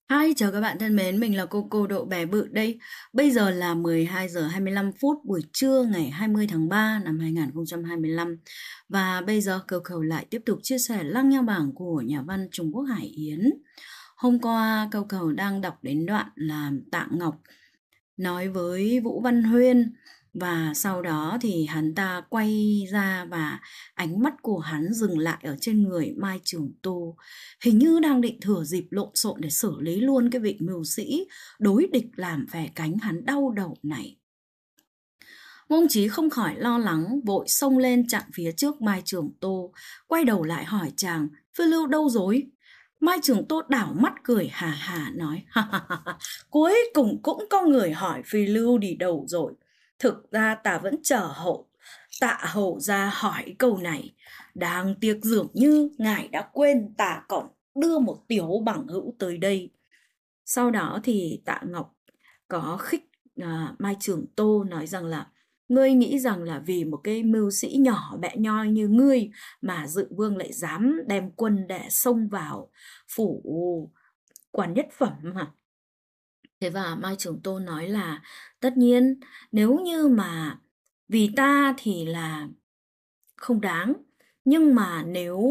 Hi, chào các bạn thân mến, mình là cô Độ Bé Bự đây. Bây giờ là 12 giờ 25 phút buổi trưa ngày 20 tháng 3 năm 2025. Và bây giờ Cầu lại tiếp tục chia sẻ lăng nha bảng của nhà văn Trung Quốc Hải Yến. Hôm qua Cầu đang đọc đến đoạn là Tạ Ngọc nói với Vũ Văn Huyên, và sau đó thì hắn ta quay ra và ánh mắt của hắn dừng lại ở trên người Mai Trường Tu, hình như đang định thừa dịp lộn xộn để xử lý luôn cái vị mưu sĩ đối địch làm vẻ cánh hắn đau đầu này. Ngôn Chí không khỏi lo lắng, vội xông lên chặn phía trước Mai Trường Tô, quay đầu lại hỏi chàng: Phiêu Lưu đâu rồi? Mai Trường Tô đảo mắt cười hà hà nói: cuối cùng cũng có người hỏi Phi Lưu đi đâu rồi. Thực ra ta vẫn chờ Tạ hầu ra hỏi câu này. Đáng tiếc dường như ngài đã quên ta còn đưa một tiểu bằng hữu tới đây. Sau đó thì Tạ Ngọc có khích Mai Trường Tô, nói rằng là: ngươi nghĩ rằng là vì một cái mưu sĩ nhỏ bé nhoi như ngươi mà Dự Vương lại dám đem quân để xông vào phủ quan nhất phẩm mà. Thế và Mai Trường Tô nói là: tất nhiên nếu như mà vì ta thì là không đáng, nhưng mà nếu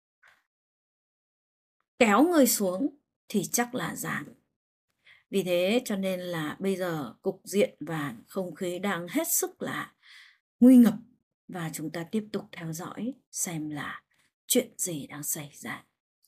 kéo ngươi xuống thì chắc là dám. Vì thế cho nên là bây giờ cục diện và không khí đang hết sức là nguy ngập, và chúng ta tiếp tục theo dõi xem là chuyện gì đang xảy ra.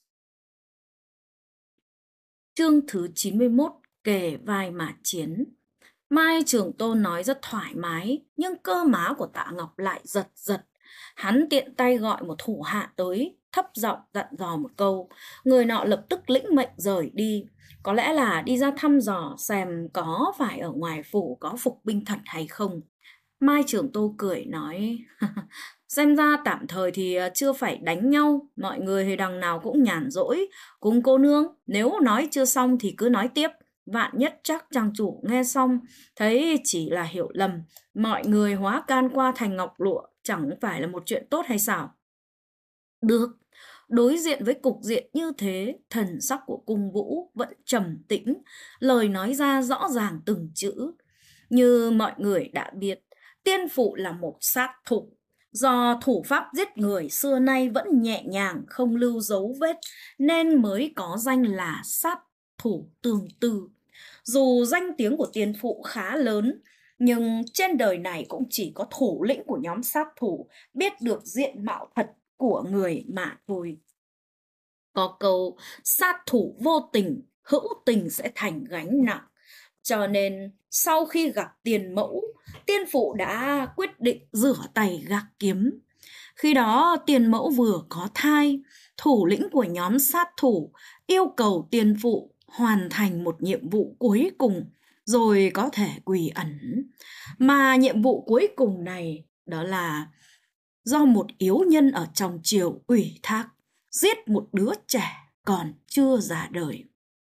Chương thứ 91: Kề vai mà chiến. Mai Trường Tôn nói rất thoải mái, nhưng cơ má của Tạ Ngọc lại giật giật. Hắn tiện tay gọi một thủ hạ tới, thấp giọng dặn dò một câu. Người nọ lập tức lĩnh mệnh rời đi. Có lẽ là đi ra thăm dò xem có phải ở ngoài phủ có phục binh thật hay không. Mai Trường Tô cười nói: xem ra tạm thời thì chưa phải đánh nhau, mọi người thì đằng nào cũng nhàn rỗi. Cùng cô nương, nếu nói chưa xong thì cứ nói tiếp. Vạn nhất chắc trang chủ nghe xong thấy chỉ là hiểu lầm, mọi người hóa can qua thành ngọc lụa, chẳng phải là một chuyện tốt hay sao? Được. Đối diện với cục diện như thế, thần sắc của cung Vũ vẫn trầm tĩnh, lời nói ra rõ ràng từng chữ. Như mọi người đã biết, tiên phụ là một sát thủ. Do thủ pháp giết người xưa nay vẫn nhẹ nhàng, không lưu dấu vết, nên mới có danh là sát thủ tương tư. Dù danh tiếng của tiên phụ khá lớn, nhưng trên đời này cũng chỉ có thủ lĩnh của nhóm sát thủ biết được diện mạo thật của người mà thôi. Có câu sát thủ vô tình, hữu tình sẽ thành gánh nặng. Cho nên sau khi gặp tiền mẫu, tiên phụ đã quyết định rửa tay gác kiếm. Khi đó tiền mẫu vừa có thai, thủ lĩnh của nhóm sát thủ yêu cầu tiền phụ hoàn thành một nhiệm vụ cuối cùng rồi có thể quy ẩn. Mà nhiệm vụ cuối cùng này đó là do một yếu nhân ở trong triều ủy thác, giết một đứa trẻ còn chưa ra đời.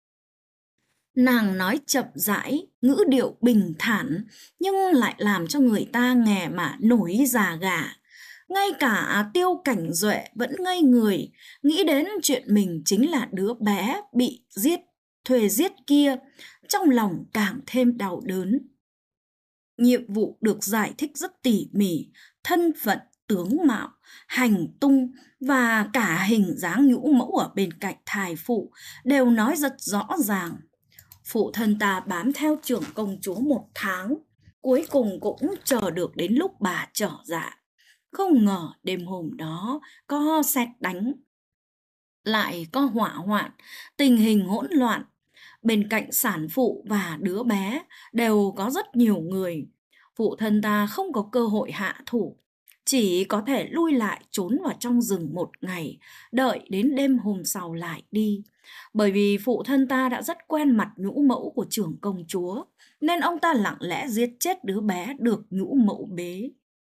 Nàng nói chậm rãi, ngữ điệu bình thản, nhưng lại làm cho người ta nghe mà nổi da gà. Ngay cả Tiêu Cảnh Duệ vẫn ngây người, nghĩ đến chuyện mình chính là đứa bé bị thuê giết kia, trong lòng càng thêm đau đớn. Nhiệm vụ được giải thích rất tỉ mỉ, thân phận, tướng mạo, hành tung và cả hình dáng nhũ mẫu ở bên cạnh thai phụ đều nói rất rõ ràng. Phụ thân ta bám theo trưởng công chúa 1 tháng, cuối cùng cũng chờ được đến lúc bà trở dạ. Không ngờ đêm hôm đó có sét đánh, lại có hỏa hoạn, tình hình hỗn loạn. Bên cạnh sản phụ và đứa bé đều có rất nhiều người. Phụ thân ta không có cơ hội hạ thủ, chỉ có thể lui lại trốn vào trong rừng 1 ngày, đợi đến đêm hôm sau lại đi. Bởi vì phụ thân ta đã rất quen mặt nhũ mẫu của trưởng công chúa, nên ông ta lặng lẽ giết chết đứa bé được nhũ mẫu bế.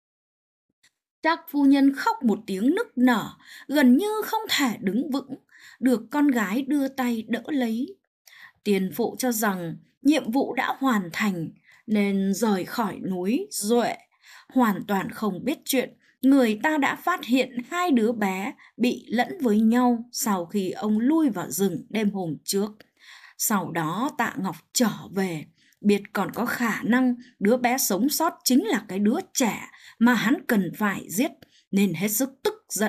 Trác phu nhân khóc một tiếng nức nở, gần như không thể đứng vững, được con gái đưa tay đỡ lấy. Tiền phụ cho rằng nhiệm vụ đã hoàn thành nên rời khỏi núi Duệ, hoàn toàn không biết chuyện người ta đã phát hiện 2 đứa bé bị lẫn với nhau sau khi ông lui vào rừng đêm hôm trước. Sau đó Tạ Ngọc trở về, biết còn có khả năng đứa bé sống sót chính là cái đứa trẻ mà hắn cần phải giết, nên hết sức tức giận.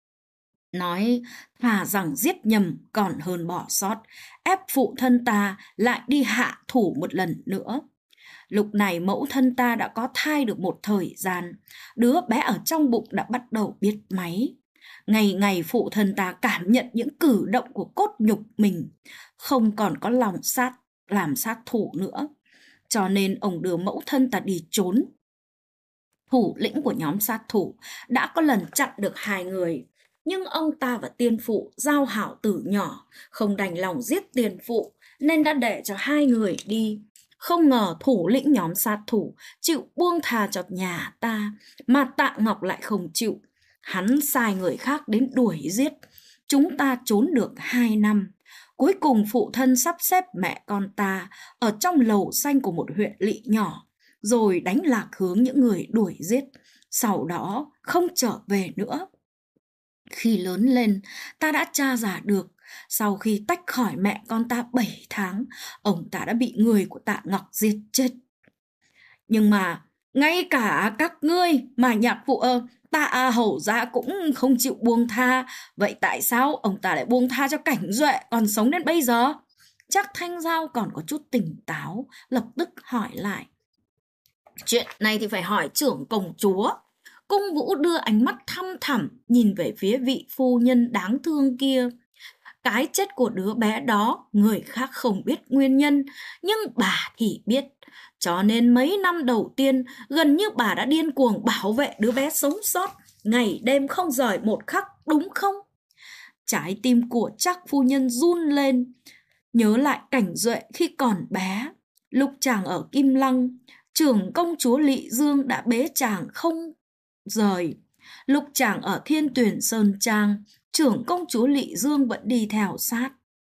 Nói thà rằng giết nhầm còn hơn bỏ sót, ép phụ thân ta lại đi hạ thủ một lần nữa. Lúc này mẫu thân ta đã có thai được một thời gian, đứa bé ở trong bụng đã bắt đầu biết máy. Ngày ngày phụ thân ta cảm nhận những cử động của cốt nhục mình, không còn có lòng làm sát thủ nữa. Cho nên ông đưa mẫu thân ta đi trốn. Thủ lĩnh của nhóm sát thủ đã có lần chặn được 2 người, nhưng ông ta và tiên phụ giao hảo từ nhỏ, không đành lòng giết tiên phụ nên đã để cho 2 người đi. Không ngờ thủ lĩnh nhóm sát thủ chịu buông tha cho nhà ta, mà Tạ Ngọc lại không chịu. Hắn sai người khác đến đuổi giết. Chúng ta trốn được 2 năm. Cuối cùng phụ thân sắp xếp mẹ con ta ở trong lầu xanh của một huyện lỵ nhỏ, rồi đánh lạc hướng những người đuổi giết. Sau đó không trở về nữa. Khi lớn lên, ta đã tra ra được, sau khi tách khỏi mẹ con ta 7 tháng, ông ta đã bị người của Tạ Ngọc giết chết. Nhưng mà ngay cả các ngươi mà nhạc phụ Tạ hầu gia cũng không chịu buông tha. Vậy tại sao ông ta lại buông tha cho Cảnh Duệ còn sống đến bây giờ? Chắc Thanh Giao còn có chút tỉnh táo, lập tức hỏi lại. Chuyện này thì phải hỏi trưởng công chúa. Cung Vũ đưa ánh mắt thăm thẳm nhìn về phía vị phu nhân đáng thương kia. Cái chết của đứa bé đó người khác không biết nguyên nhân, nhưng bà thì biết. Cho nên mấy năm đầu tiên gần như bà đã điên cuồng bảo vệ đứa bé sống sót, ngày đêm không rời một khắc, đúng không? Trái tim của Trác phu nhân run lên, nhớ lại Cảnh Duệ khi còn bé. Lúc chàng ở Kim Lăng, trưởng công chúa Lỵ Dương đã bế chàng không rời. Lúc chàng ở Thiên Tuyển Sơn Trang, trưởng công chúa Lỵ Dương vẫn đi theo sát.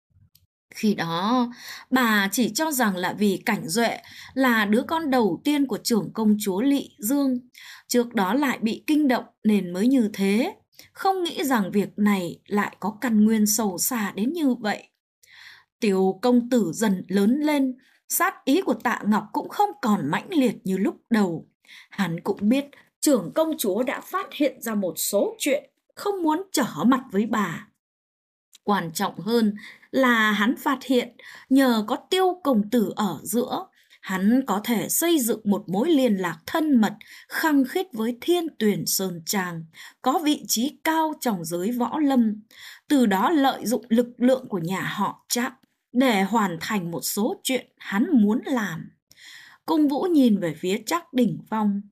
Khi đó, bà chỉ cho rằng là vì Cảnh Duệ là đứa con đầu tiên của trưởng công chúa Lỵ Dương. Trước đó lại bị kinh động nên mới như thế. Không nghĩ rằng việc này lại có căn nguyên sâu xa đến như vậy. Tiểu công tử dần lớn lên, sát ý của Tạ Ngọc cũng không còn mãnh liệt như lúc đầu. Hắn cũng biết trưởng công chúa đã phát hiện ra một số chuyện, không muốn trở mặt với bà. Quan trọng hơn là hắn phát hiện nhờ có Tiêu công tử ở giữa, hắn có thể xây dựng một mối liên lạc thân mật khăng khít với Thiên Tuyển Sơn Trang, có vị trí cao trong giới võ lâm, từ đó lợi dụng lực lượng của nhà họ Trác để hoàn thành một số chuyện hắn muốn làm. Cung Vũ nhìn về phía Trác Đỉnh Phong.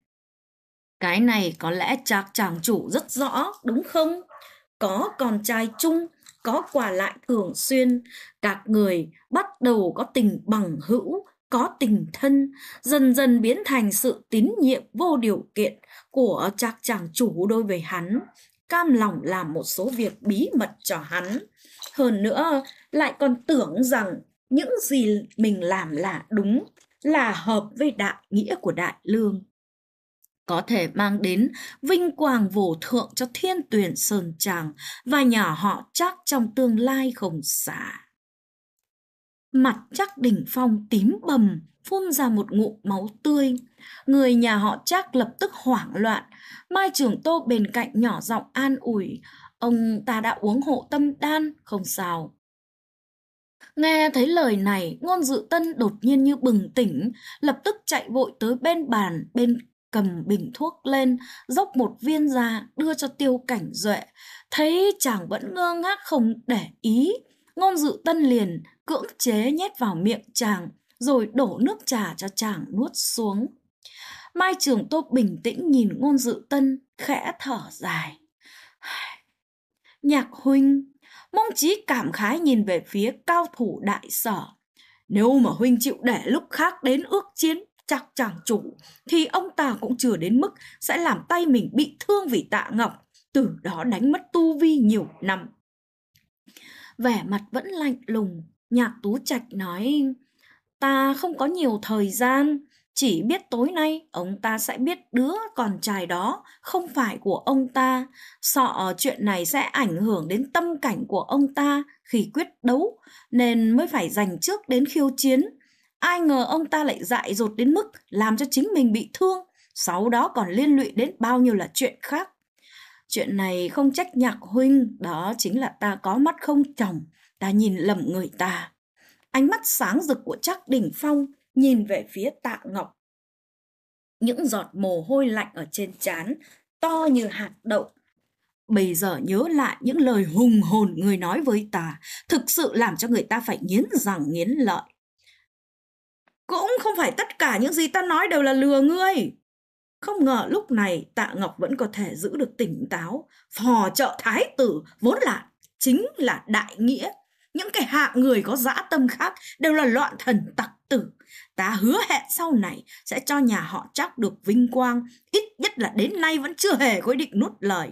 Cái này có lẽ Trác chàng chủ rất rõ, đúng không? Có con trai chung, có qua lại thường xuyên, các người bắt đầu có tình bằng hữu, có tình thân, dần dần biến thành sự tín nhiệm vô điều kiện của Trác chàng chủ đối với hắn, cam lòng làm một số việc bí mật cho hắn. Hơn nữa, lại còn tưởng rằng những gì mình làm là đúng, là hợp với đại nghĩa của Đại Lương, có thể mang đến vinh quang vô thượng cho Thiên Tuyển Sơn Trang và nhà họ Trác trong tương lai không xa. Mặt Trác Đỉnh Phong tím bầm, phun ra một ngụm máu tươi. Người nhà họ Trác lập tức hoảng loạn. Mai Trường Tô bên cạnh nhỏ giọng an ủi, ông ta đã uống hộ tâm đan, không sao. Nghe thấy lời này, Ngôn Dự Tân đột nhiên như bừng tỉnh, lập tức chạy vội tới bên bàn, cầm bình thuốc lên, dốc một viên ra, đưa cho Tiêu Cảnh Duệ. Thấy chàng vẫn ngơ ngác không để ý, Ngôn Dự Tân liền cưỡng chế nhét vào miệng chàng, rồi đổ nước trà cho chàng nuốt xuống. Mai Trường Tô bình tĩnh nhìn Ngôn Dự Tân, khẽ thở dài. Nhạc huynh. Mông Chí cảm khái nhìn về phía cao thủ Đại Sở. Nếu mà huynh chịu để lúc khác đến ước chiến Trác chàng chủ, thì ông ta cũng chưa đến mức sẽ làm tay mình bị thương vì Tạ Ngọc, từ đó đánh mất tu vi nhiều năm. Vẻ mặt vẫn lạnh lùng, Nhạc Tú Trạch nói, ta không có nhiều thời gian, Chỉ biết tối nay ông ta sẽ biết đứa con trai đó không phải của ông ta, sợ chuyện này sẽ ảnh hưởng đến tâm cảnh của ông ta khi quyết đấu, nên mới phải dành trước đến khiêu chiến. Ai ngờ ông ta lại dại dột đến mức làm cho chính mình bị thương, sau đó còn liên lụy đến bao nhiêu là chuyện khác. Chuyện này không trách Nhạc huynh, đó chính là ta có mắt không tròng, ta nhìn lầm người ta. Ánh mắt sáng rực của Trác Đình Phong nhìn về phía Tạ Ngọc. Những giọt mồ hôi lạnh ở trên trán to như hạt đậu. Bây giờ nhớ lại những lời hùng hồn người nói với ta, thực sự làm cho người ta phải nghiến răng nghiến lợi. Cũng không phải tất cả những gì ta nói đều là lừa ngươi. Không ngờ lúc này Tạ Ngọc vẫn có thể giữ được tỉnh táo. Phò trợ thái tử vốn là chính là đại nghĩa. Những cái hạng người có dã tâm khác đều là loạn thần tặc tử. Ta hứa hẹn sau này sẽ cho nhà họ Trác được vinh quang, ít nhất là đến nay vẫn chưa hề có ý định nuốt lời.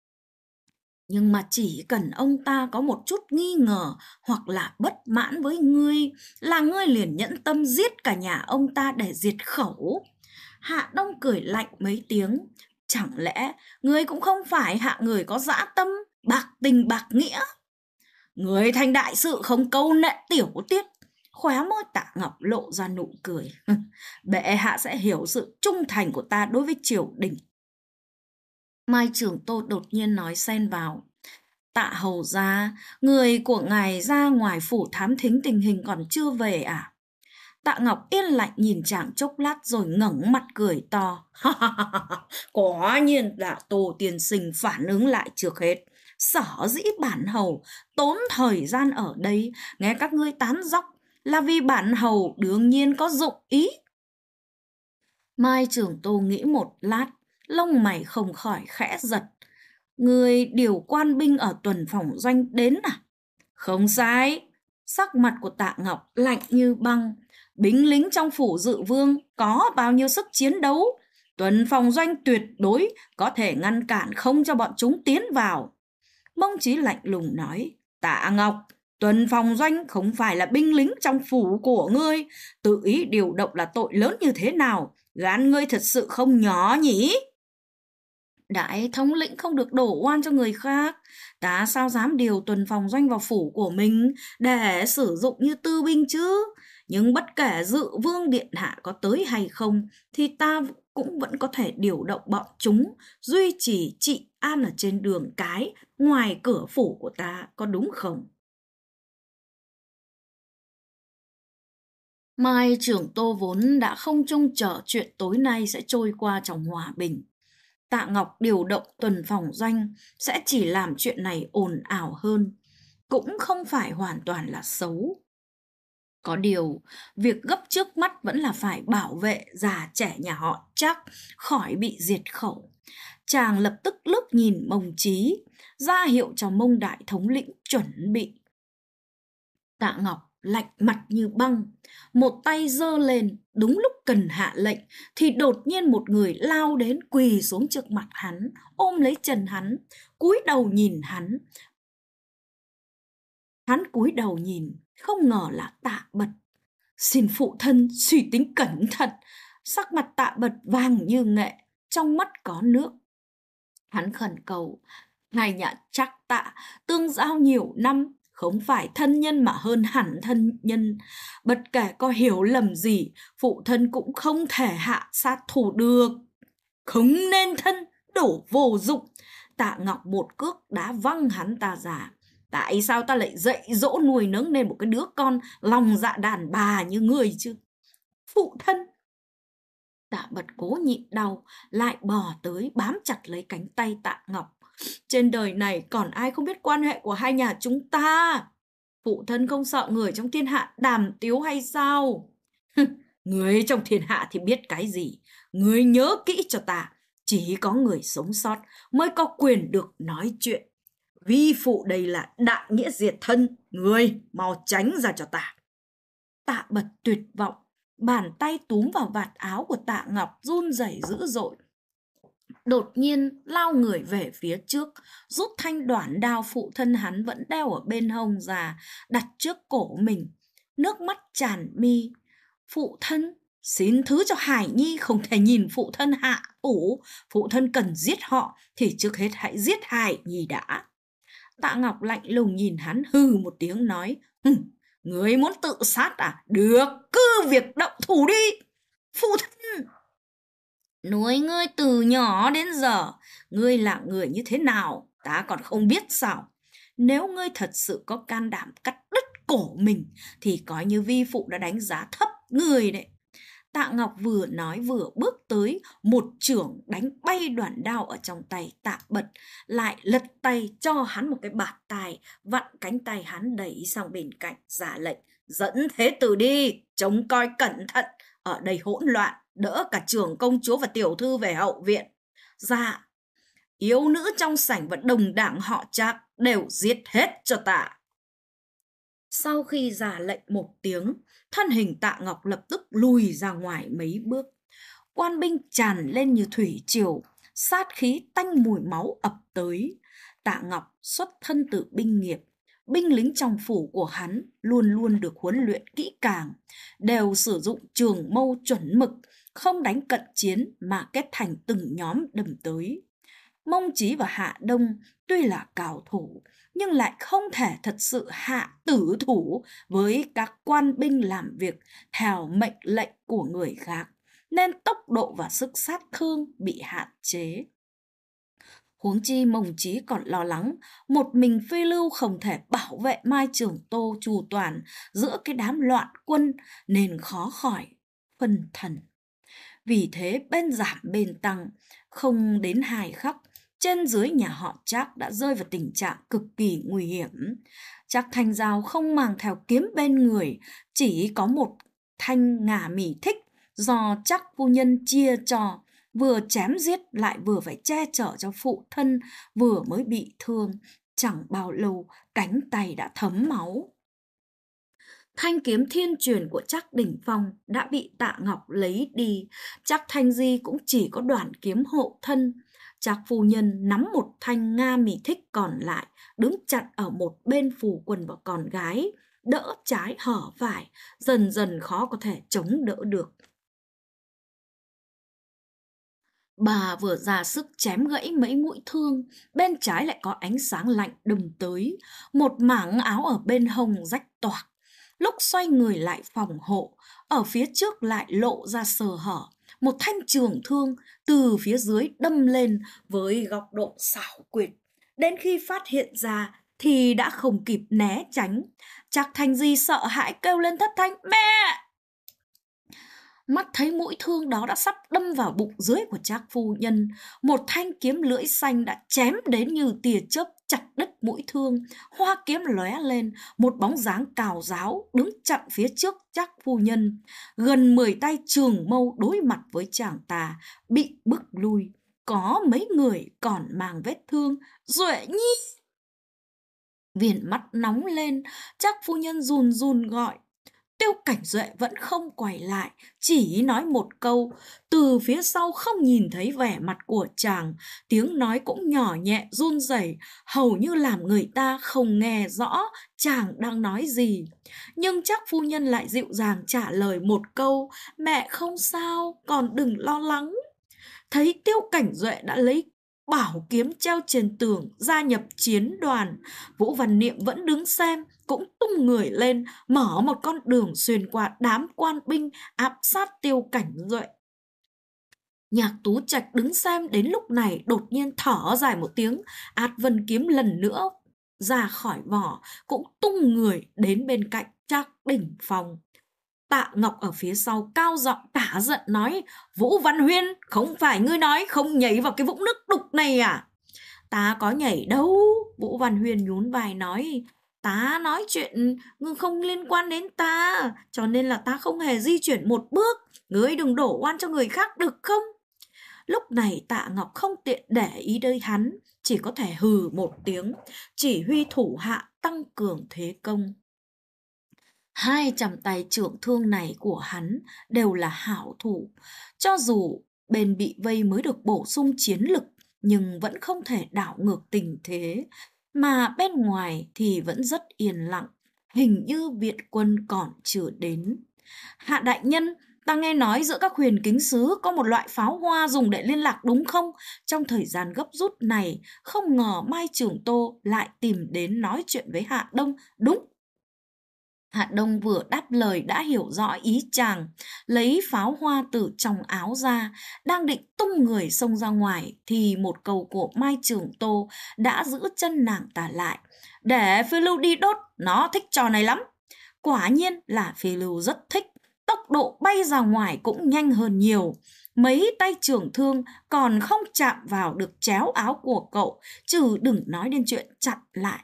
Nhưng mà chỉ cần ông ta có một chút nghi ngờ hoặc là bất mãn với ngươi là ngươi liền nhẫn tâm giết cả nhà ông ta để diệt khẩu. Hạ Đông cười lạnh mấy tiếng. Chẳng lẽ ngươi cũng không phải hạng người có dã tâm, bạc tình bạc nghĩa? Người thành đại sự không câu nệ tiểu tiết. Khóe môi Tạ Ngọc lộ ra nụ cười. Bệ hạ sẽ hiểu sự trung thành của ta đối với triều đình. Mai Trưởng Tô đột nhiên nói xen vào. Tạ hầu gia, người của ngài ra ngoài phủ thám thính tình hình còn chưa về à? Tạ Ngọc yên lặng nhìn chàng chốc lát rồi ngẩng mặt cười to. Quả nhiên là Tô tiên sinh phản ứng lại trước hết. Sở dĩ bản hầu tốn thời gian ở đây nghe các ngươi tán dóc là vì bản hầu đương nhiên có dụng ý. Mai Trưởng Tô nghĩ một lát, lông mày không khỏi khẽ giật. Người điều quan binh ở tuần phòng doanh đến à? Không sai. Sắc mặt của Tạ Ngọc lạnh như băng. Binh lính trong phủ Dự Vương có bao nhiêu sức chiến đấu, tuần phòng doanh tuyệt đối có thể ngăn cản không cho bọn chúng tiến vào. Mông Chí lạnh lùng nói. Tạ Ngọc, tuần phòng doanh không phải là binh lính trong phủ của ngươi, tự ý điều động là tội lớn như thế nào, gan ngươi thật sự không nhỏ nhỉ? Đại thống lĩnh không được đổ oan cho người khác. Ta sao dám điều tuần phòng doanh vào phủ của mình để sử dụng như tư binh chứ? Nhưng bất kể Dự Vương điện hạ có tới hay không thì ta cũng vẫn có thể điều động bọn chúng duy trì trị an ở trên đường cái ngoài cửa phủ của ta, có đúng không? Mai Trưởng Tô vốn đã không trông chờ chuyện tối nay sẽ trôi qua trong hòa bình. Tạ Ngọc điều động tuần phòng doanh sẽ chỉ làm chuyện này ồn ào hơn, cũng không phải hoàn toàn là xấu. Có điều, việc gấp trước mắt vẫn là phải bảo vệ già trẻ nhà họ Trác khỏi bị diệt khẩu. Chàng lập tức liếc nhìn Mông Chí, ra hiệu cho Mông đại thống lĩnh chuẩn bị. Tạ Ngọc lạnh mặt như băng, một tay giơ lên, đúng lúc cần hạ lệnh thì đột nhiên một người lao đến quỳ xuống trước mặt hắn, ôm lấy chân hắn, cúi đầu nhìn hắn. Hắn cúi đầu nhìn, không ngờ là Tạ Bật. Xin phụ thân suy tính cẩn thận. Sắc mặt Tạ Bật vàng như nghệ, trong mắt có nước. Hắn khẩn cầu, ngài nhà Trác Tạ tương giao nhiều năm, không phải thân nhân mà hơn hẳn thân nhân. Bất kể có hiểu lầm gì, phụ thân cũng không thể hạ sát thủ được. Không nên thân, đổ vô dụng. Tạ Ngọc một cước đá văng hắn ta ra. Tại sao ta lại dạy dỗ nuôi nấng nên một cái đứa con lòng dạ đàn bà như người chứ? Phụ thân! Tạ Bật cố nhịn đau, lại bò tới bám chặt lấy cánh tay Tạ Ngọc. Trên đời này còn ai không biết quan hệ của hai nhà chúng ta? Phụ thân không sợ người trong thiên hạ đàm tiếu hay sao? Người trong thiên hạ thì biết cái gì? Người nhớ kỹ cho ta, chỉ có người sống sót mới có quyền được nói chuyện. Vi phụ đây là đại nghĩa diệt thân, người mau tránh ra cho ta. Tạ Bật tuyệt vọng, bàn tay túm vào vạt áo của Tạ Ngọc run rẩy dữ dội. Đột nhiên lao người về phía trước, rút thanh đoản đao phụ thân hắn vẫn đeo ở bên hông ra, đặt trước cổ mình. Nước mắt tràn mi. Phụ thân, Xin thứ cho Hải Nhi không thể nhìn phụ thân hạ thủ. Phụ thân cần giết họ thì trước hết hãy giết Hải Nhi đã. Tạ Ngọc lạnh lùng nhìn hắn, hừ một tiếng nói: Ngươi muốn tự sát à? Được, cứ việc động thủ đi. Phụ thân, nuôi ngươi từ nhỏ đến giờ, ngươi là người như thế nào ta còn không biết sao? Nếu ngươi thật sự có can đảm cắt đứt cổ mình thì coi như vi phụ đã đánh giá thấp ngươi đấy. Tạ Ngọc vừa nói vừa bước tới, một chưởng đánh bay đoạn đao ở trong tay Tạ Bật, lại lật tay cho hắn một cái bạt tai, vặn cánh tay hắn đẩy sang bên cạnh, ra lệnh: Dẫn Thế Tử đi, trông coi cẩn thận, ở đây hỗn loạn, đỡ cả trưởng công chúa và tiểu thư về hậu viện. Dạ. Yếu nữ trong sảnh và đồng đảng họ Trác đều giết hết cho ta. Sau khi ra lệnh một tiếng, thân hình Tạ Ngọc lập tức lùi ra ngoài mấy bước. Quan binh tràn lên như thủy triều, sát khí tanh mùi máu ập tới. Tạ Ngọc xuất thân từ binh nghiệp, binh lính trong phủ của hắn luôn luôn được huấn luyện kỹ càng, đều sử dụng trường mâu chuẩn mực, không đánh cận chiến mà kết thành từng nhóm đâm tới. Mông Chí và Hạ Đông tuy là cao thủ, nhưng lại không thể thật sự hạ tử thủ với các quan binh làm việc theo mệnh lệnh của người khác, nên tốc độ và sức sát thương bị hạn chế. Huống chi Mông Chí còn lo lắng một mình Phi Lưu không thể bảo vệ Mai Trường Tô chu toàn giữa cái đám loạn quân, nên khó khỏi phân thần. Vì thế bên giảm bên tăng, không đến 2 khắc, trên dưới nhà họ Trác đã rơi vào tình trạng cực kỳ nguy hiểm. Trác Thanh Giao không mang theo kiếm bên người, chỉ có một thanh ngà mỉ thích do Trác phu nhân chia cho, vừa chém giết lại vừa phải che chở cho phụ thân vừa mới bị thương. Chẳng bao lâu cánh tay đã thấm máu. Thanh kiếm thiên truyền của Trác Đỉnh Phong đã bị Tạ Ngọc lấy đi. Trác Thanh Di cũng chỉ có đoạn kiếm hộ thân. Trác phu nhân nắm một thanh nga mỉ thích còn lại, đứng chặn ở một bên phù quần và con gái, đỡ trái hở phải, dần dần khó có thể chống đỡ được. Bà vừa ra sức chém gãy mấy mũi thương, bên trái lại có ánh sáng lạnh đâm tới, một mảng áo ở bên hông rách toạc. Lúc xoay người lại phòng hộ, ở phía trước lại lộ ra sơ hở, một thanh trường thương từ phía dưới đâm lên với góc độ xảo quyệt. Đến khi phát hiện ra thì đã không kịp né tránh. Trác Thanh Di sợ hãi kêu lên thất thanh: Mẹ! Mắt thấy mũi thương đó đã sắp đâm vào bụng dưới của Trác phu nhân, một thanh kiếm lưỡi xanh đã chém đến như tia chớp chặt đứt mũi thương. Hoa kiếm lóe lên, một bóng dáng cào ráo đứng chặn phía trước Trác phu nhân. Gần 10 tay trường mâu đối mặt với chàng ta, bị bức lui. Có mấy người còn mang vết thương. Duệ Nhi! Viền mắt nóng lên, Trác phu nhân run run gọi. Tiêu Cảnh Duệ vẫn không quay lại, chỉ nói một câu. Từ phía sau không nhìn thấy vẻ mặt của chàng, tiếng nói cũng nhỏ nhẹ run rẩy, hầu như làm người ta không nghe rõ chàng đang nói gì. Nhưng Trác phu nhân lại dịu dàng trả lời một câu: Mẹ không sao, còn đừng lo lắng. Thấy Tiêu Cảnh Duệ đã lấy bảo kiếm treo trên tường gia nhập chiến đoàn, Vũ Văn Niệm vẫn đứng xem, cũng tung người lên mở một con đường xuyên qua đám quan binh áp sát Tiêu Cảnh Duệ. Nhạc Tú Trạch đứng xem đến lúc này đột nhiên thở dài một tiếng, át vân kiếm lần nữa ra khỏi vỏ, cũng tung người đến bên cạnh Trác Đỉnh Phong. Tạ Ngọc ở phía sau cao giọng cả giận nói: Vũ Văn Huyên, không phải ngươi nói không nhảy vào cái vũng nước đục này à? Ta có nhảy đâu. Vũ Văn Huyên nhún vai nói: Ta nói chuyện không liên quan đến ta, cho nên là ta không hề di chuyển một bước. Ngươi đừng đổ oan cho người khác được không? Lúc này Tạ Ngọc không tiện để ý tới hắn, chỉ có thể hừ một tiếng, chỉ huy thủ hạ tăng cường thế công. 200 tay trưởng thương này của hắn đều là hảo thủ. Cho dù bên bị vây mới được bổ sung chiến lực, nhưng vẫn không thể đảo ngược tình thế. Mà bên ngoài thì vẫn rất yên lặng, hình như viện quân còn chưa đến. Hạ đại nhân, Ta nghe nói giữa các huyền kính sứ có một loại pháo hoa dùng để liên lạc đúng không? Trong thời gian gấp rút này, không ngờ Mai Trường Tô lại tìm đến nói chuyện với Hạ Đông. Đúng. Hạ Đông vừa đáp lời đã hiểu rõ ý chàng, lấy pháo hoa từ trong áo ra, đang định tung người xông ra ngoài thì một câu của Mai Trường Tô đã giữ chân nàng ta lại. Để Phiêu Lưu đi đốt, nó thích trò này lắm. Quả nhiên là Phiêu Lưu rất thích, tốc độ bay ra ngoài cũng nhanh hơn nhiều. Mấy tay trưởng thương còn không chạm vào được chéo áo của cậu, chứ đừng nói đến chuyện chặn lại.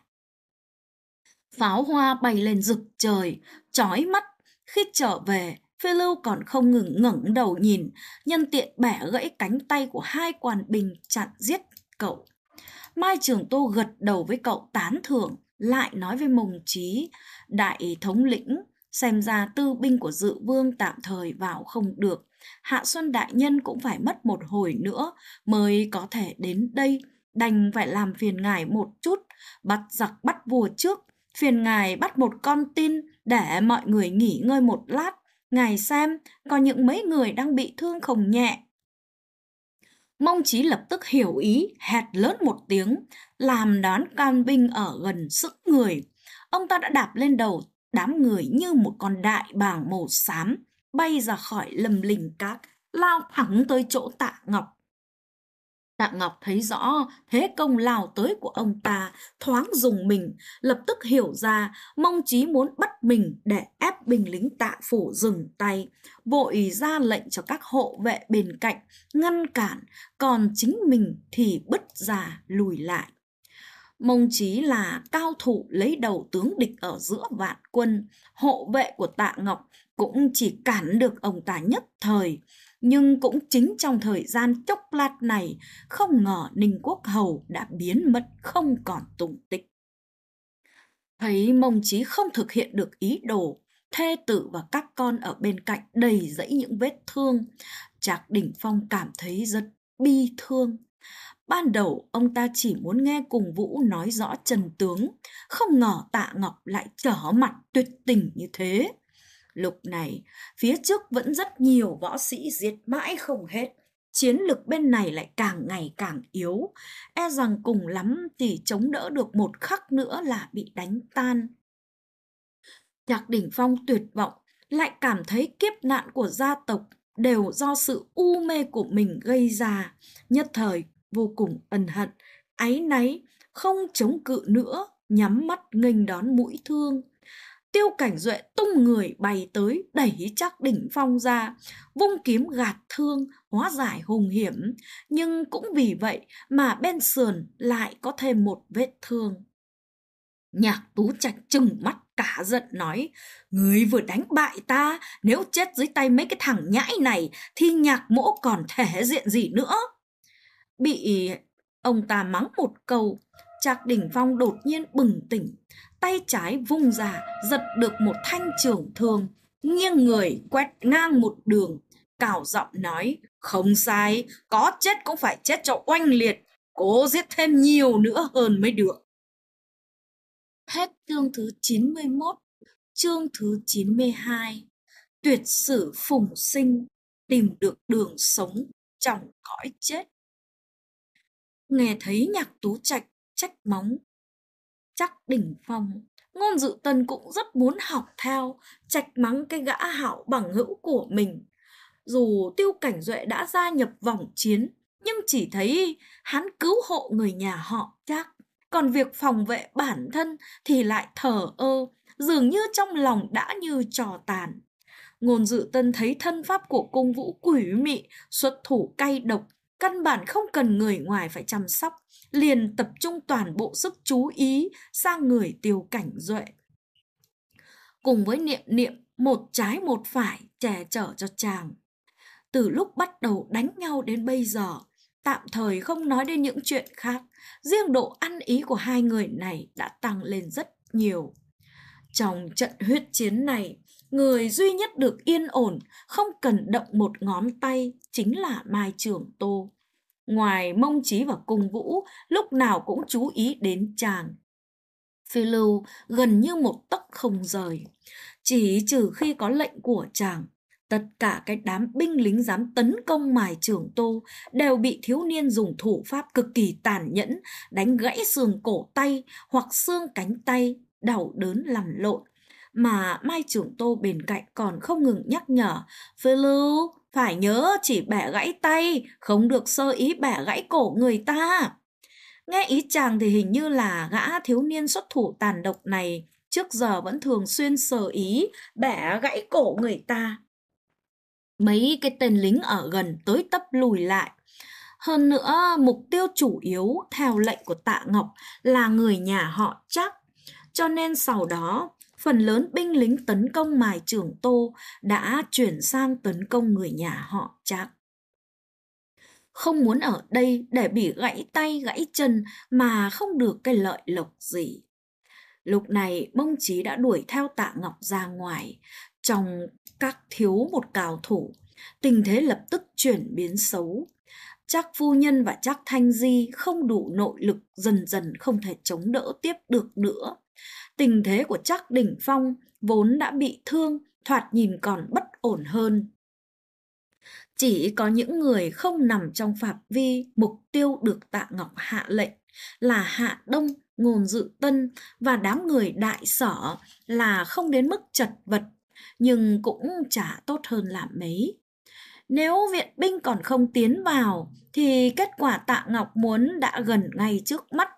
Pháo hoa bay lên rực trời, chói mắt. Khi trở về, Phiêu Lưu còn không ngừng ngẩng đầu nhìn, nhân tiện bẻ gãy cánh tay của hai quan binh chặn giết cậu. Mai Trường Tô gật đầu với cậu tán thưởng, lại nói với Mông Chí, đại thống lĩnh, xem ra tư binh của Dự Vương tạm thời vào không được. Hạ Xuân đại nhân cũng phải mất một hồi nữa mới có thể đến đây, đành phải làm phiền ngài một chút, bắt giặc bắt vua trước. Phiền ngài bắt một con tin để mọi người nghỉ ngơi một lát. Ngài xem, có những mấy người đang bị thương không nhẹ. Mông Chí lập tức hiểu ý, hét lớn một tiếng, làm đám can binh ở gần sững người. Ông ta đã đạp lên đầu đám người như một con đại bàng màu xám, bay ra khỏi lâm linh cát, lao thẳng tới chỗ Tạ Ngọc. Tạ Ngọc thấy rõ thế công lao tới của ông ta, thoáng dùng mình, lập tức hiểu ra Mông Chí muốn bắt mình để ép binh lính Tạ phủ dừng tay, vội ra lệnh cho các hộ vệ bên cạnh ngăn cản, còn chính mình thì bứt ra lùi lại. Mông Chí là cao thủ lấy đầu tướng địch ở giữa vạn quân, hộ vệ của Tạ Ngọc cũng chỉ cản được ông ta nhất thời. Nhưng cũng chính trong thời gian chốc lát này, không ngờ Ninh Quốc Hầu đã biến mất không còn tung tích. Thấy Mông Chí không thực hiện được ý đồ, thê tử và các con ở bên cạnh đầy dẫy những vết thương, Trạc Đỉnh Phong cảm thấy rất bi thương. Ban đầu ông ta chỉ muốn nghe Cùng Vũ nói rõ chân tướng, không ngờ Tạ Ngọc lại trở mặt tuyệt tình như thế. Lúc này, phía trước vẫn rất nhiều võ sĩ giết mãi không hết. Chiến lực bên này lại càng ngày càng yếu. E rằng cùng lắm thì chống đỡ được một khắc nữa là bị đánh tan. Trạc Đỉnh Phong tuyệt vọng, lại cảm thấy kiếp nạn của gia tộc đều do sự u mê của mình gây ra. Nhất thời, vô cùng ân hận, áy náy, không chống cự nữa, nhắm mắt nghênh đón mũi thương. Tiêu Cảnh Duệ tung người bay tới, đẩy Trác Đỉnh Phong ra, vung kiếm gạt thương, hóa giải hung hiểm. Nhưng cũng vì vậy mà bên sườn lại có thêm một vết thương. Nhạc Tú Trạch trừng mắt cả giận nói, người vừa đánh bại ta, nếu chết dưới tay mấy cái thằng nhãi này thì Nhạc Mỗ còn thể diện gì nữa. Bị ông ta mắng một câu, Trạc Đỉnh Phong đột nhiên bừng tỉnh, tay trái vung ra giật được một thanh trường thương, nghiêng người quét ngang một đường, cào giọng nói, không sai, có chết cũng phải chết cho oanh liệt, cố giết thêm nhiều nữa hơn mới được. Hết chương thứ 91, chương thứ 92. Tuyệt sử phùng sinh, tìm được đường sống trong cõi chết. Nghe thấy Nhạc Tú Trạch trách móng Trác Đỉnh Phong, Ngôn Dự Tân cũng rất muốn học theo, trách mắng cái gã hảo bằng hữu của mình. Dù Tiêu Cảnh Duệ đã gia nhập vòng chiến, nhưng chỉ thấy hắn cứu hộ người nhà họ Trác, còn việc phòng vệ bản thân thì lại thờ ơ, dường như trong lòng đã như trò tàn. Ngôn Dự Tân thấy thân pháp của Cung Vũ quỷ mị, xuất thủ cay độc, căn bản không cần người ngoài phải chăm sóc, liền tập trung toàn bộ sức chú ý sang người Tiêu Cảnh Duệ. Cùng với Niệm Niệm một trái một phải che chở cho chàng. Từ lúc bắt đầu đánh nhau đến bây giờ, tạm thời không nói đến những chuyện khác, riêng độ ăn ý của hai người này đã tăng lên rất nhiều. Trong trận huyết chiến này, người duy nhất được yên ổn, không cần động một ngón tay chính là Mai Trường Tô. Ngoài Mông Chí và Cung Vũ, lúc nào cũng chú ý đến chàng. Phiêu Lưu gần như một tấc không rời. Chỉ trừ khi có lệnh của chàng, Tất cả cái đám binh lính dám tấn công Mài Trưởng Tô đều bị thiếu niên dùng thủ pháp cực kỳ tàn nhẫn đánh gãy xương cổ tay hoặc xương cánh tay, đau đớn lằn lộn. Mà Mai Trưởng Tô bên cạnh còn không ngừng nhắc nhở: Phiêu Lưu, phải nhớ chỉ bẻ gãy tay, không được sơ ý bẻ gãy cổ người ta. Nghe ý chàng thì hình như là gã thiếu niên xuất thủ tàn độc này trước giờ vẫn thường xuyên sơ ý bẻ gãy cổ người ta. Mấy cái tên lính ở gần tới tấp lùi lại. Hơn nữa, mục tiêu chủ yếu theo lệnh của Tạ Ngọc là người nhà họ Trác. Cho nên sau đó, phần lớn binh lính tấn công Mài Trưởng Tô đã chuyển sang tấn công người nhà họ Trác. Không muốn ở đây để bị gãy tay gãy chân mà không được cái lợi lộc gì. Lúc này Bông Chí đã đuổi theo Tạ Ngọc ra ngoài. Trong các thiếu một cao thủ, tình thế lập tức chuyển biến xấu. Trác phu nhân và Trác Thanh Di không đủ nội lực, dần dần không thể chống đỡ tiếp được nữa. Tình thế của Trác Đỉnh Phong vốn đã bị thương, thoạt nhìn còn bất ổn hơn. Chỉ có những người không nằm trong phạm vi mục tiêu được Tạ Ngọc hạ lệnh là Hạ Đông, Ngôn Dự Tân và đám người Đại Sở là không đến mức chật vật, nhưng cũng chả tốt hơn là mấy. Nếu viện binh còn không tiến vào thì kết quả Tạ Ngọc muốn đã gần ngay trước mắt.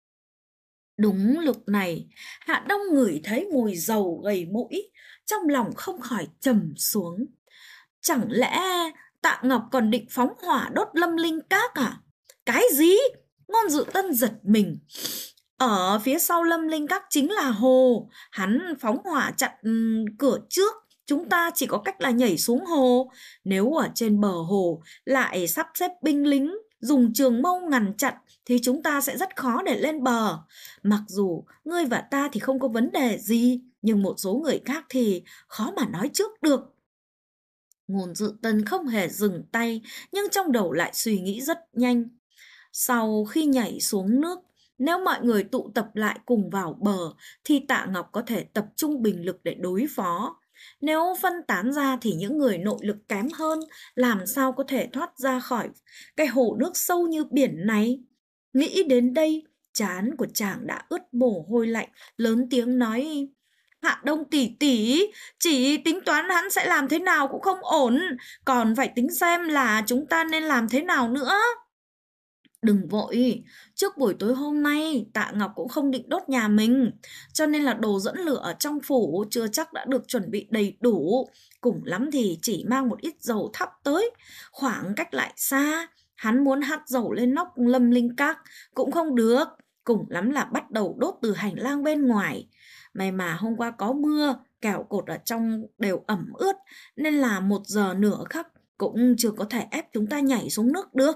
Đúng lúc này, Hạ Đông ngửi thấy mùi dầu gầy mũi, trong lòng không khỏi trầm xuống. Chẳng lẽ Tạ Ngọc còn định phóng hỏa đốt Lâm Linh Các à? Cái gì? Ngôn Dự Tân giật mình. Ở phía sau Lâm Linh Các chính là hồ, hắn phóng hỏa chặn cửa trước, chúng ta chỉ có cách là nhảy xuống hồ. Nếu ở trên bờ hồ lại sắp xếp binh lính dùng trường mâu ngăn chặn thì chúng ta sẽ rất khó để lên bờ. Mặc dù ngươi và ta thì không có vấn đề gì, nhưng một số người khác thì khó mà nói trước được. Ngôn Dự Tân không hề dừng tay, nhưng trong đầu lại suy nghĩ rất nhanh. Sau khi nhảy xuống nước, nếu mọi người tụ tập lại cùng vào bờ thì Tạ Ngọc có thể tập trung binh lực để đối phó. Nếu phân tán ra thì những người nội lực kém hơn làm sao có thể thoát ra khỏi cái hồ nước sâu như biển này. Nghĩ đến đây, trán của chàng đã ướt mồ hôi lạnh, lớn tiếng nói: Hạ Đông tỷ tỷ, chỉ tính toán hắn sẽ làm thế nào cũng không ổn, còn phải tính xem là chúng ta nên làm thế nào nữa. Đừng vội, trước buổi tối hôm nay Tạ Ngọc cũng không định đốt nhà mình, cho nên là đồ dẫn lửa ở trong phủ chưa chắc đã được chuẩn bị đầy đủ. Cùng lắm thì chỉ mang một ít dầu thắp tới, khoảng cách lại xa. Hắn muốn hắt dầu lên nóc Lâm Linh Các cũng không được, cùng lắm là bắt đầu đốt từ hành lang bên ngoài. May mà hôm qua có mưa, kẻo cột ở trong đều ẩm ướt, nên là 1 giờ nửa khắc cũng chưa có thể ép chúng ta nhảy xuống nước được.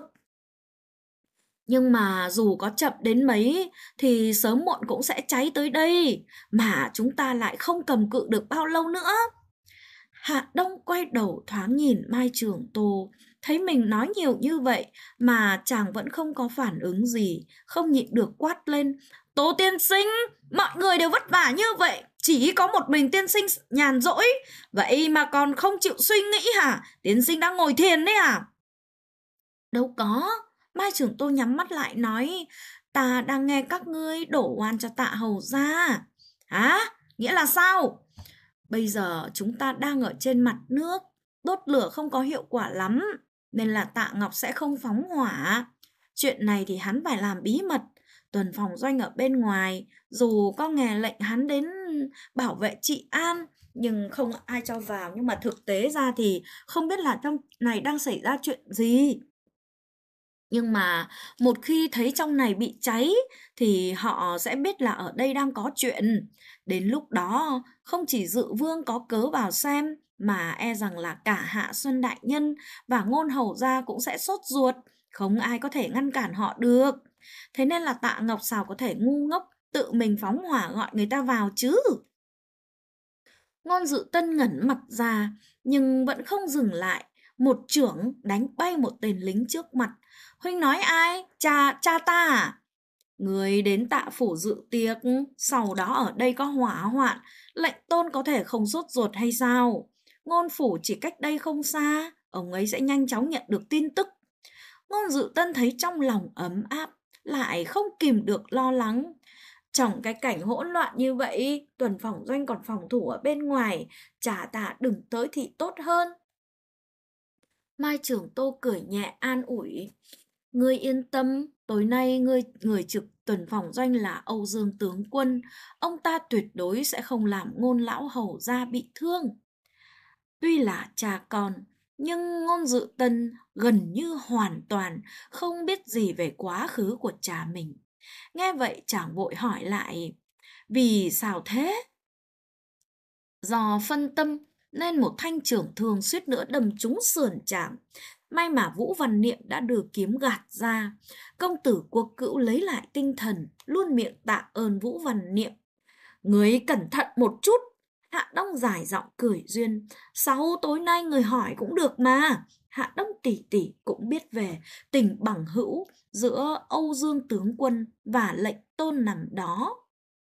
Nhưng mà dù có chậm đến mấy thì sớm muộn cũng sẽ cháy tới đây, mà chúng ta lại không cầm cự được bao lâu nữa. Hạ Đông quay đầu thoáng nhìn Mai Trường Tô, thấy mình nói nhiều như vậy mà chàng vẫn không có phản ứng gì, không nhịn được quát lên: Tô tiên sinh, mọi người đều vất vả như vậy, chỉ có một mình tiên sinh nhàn rỗi, vậy mà còn không chịu suy nghĩ hả? Tiên sinh đang ngồi thiền đấy à? Đâu có. Mai Trường Tô nhắm mắt lại nói: Ta đang nghe các ngươi đổ oan cho Tạ hầu gia. Hả? Nghĩa là sao? Bây giờ chúng ta đang ở trên mặt nước, đốt lửa không có hiệu quả lắm, nên là Tạ Ngọc sẽ không phóng hỏa. Chuyện này thì hắn phải làm bí mật. Tuần phòng doanh ở bên ngoài, dù có nghe lệnh hắn đến bảo vệ trị an, nhưng không ai cho vào. Nhưng mà thực tế ra thì không biết là trong này đang xảy ra chuyện gì. Nhưng mà một khi thấy trong này bị cháy thì họ sẽ biết là ở đây đang có chuyện. Đến lúc đó không chỉ Dự Vương có cớ vào xem, mà e rằng là cả Hạ Xuân Đại Nhân và Ngôn Hầu Gia cũng sẽ sốt ruột, không ai có thể ngăn cản họ được. Thế nên là Tạ Ngọc sao có thể ngu ngốc tự mình phóng hỏa gọi người ta vào chứ. Ngôn Dự Tân ngẩn mặt ra nhưng vẫn không dừng lại, một chưởng đánh bay một tên lính trước mặt. Huynh nói ai? Cha ta à? Người đến Tạ phủ dự tiệc, sau đó ở đây có hỏa hoạn, lệnh tôn có thể không sốt ruột hay sao? Ngôn phủ chỉ cách đây không xa, ông ấy sẽ nhanh chóng nhận được tin tức. Ngôn Dự Tân thấy trong lòng ấm áp, lại không kìm được lo lắng. Trong cái cảnh hỗn loạn như vậy, Tuần Phòng Doanh còn phòng thủ ở bên ngoài, chả ta đừng tới thì tốt hơn. Mai Trưởng Tô cười nhẹ an ủi. Ngươi yên tâm, tối nay người trực Tuần Phòng Doanh là Âu Dương tướng quân, ông ta tuyệt đối sẽ không làm Ngôn lão hầu gia bị thương. Tuy là cha con, nhưng Ngôn Dự Tân gần như hoàn toàn không biết gì về quá khứ của cha mình. Nghe vậy chàng vội hỏi lại, vì sao thế? Do phân tâm nên một thanh trưởng thường suýt nữa đâm trúng sườn chàng. May mà Vũ Văn Niệm đã đưa kiếm gạt ra. Công tử Quốc Cữu lấy lại tinh thần, luôn miệng tạ ơn Vũ Văn Niệm. Người cẩn thận một chút. Hạ Đông dài giọng cười duyên. Sau tối nay người hỏi cũng được mà. Hạ Đông tỷ tỷ cũng biết về tình bằng hữu giữa Âu Dương tướng quân và lệnh tôn nằm đó.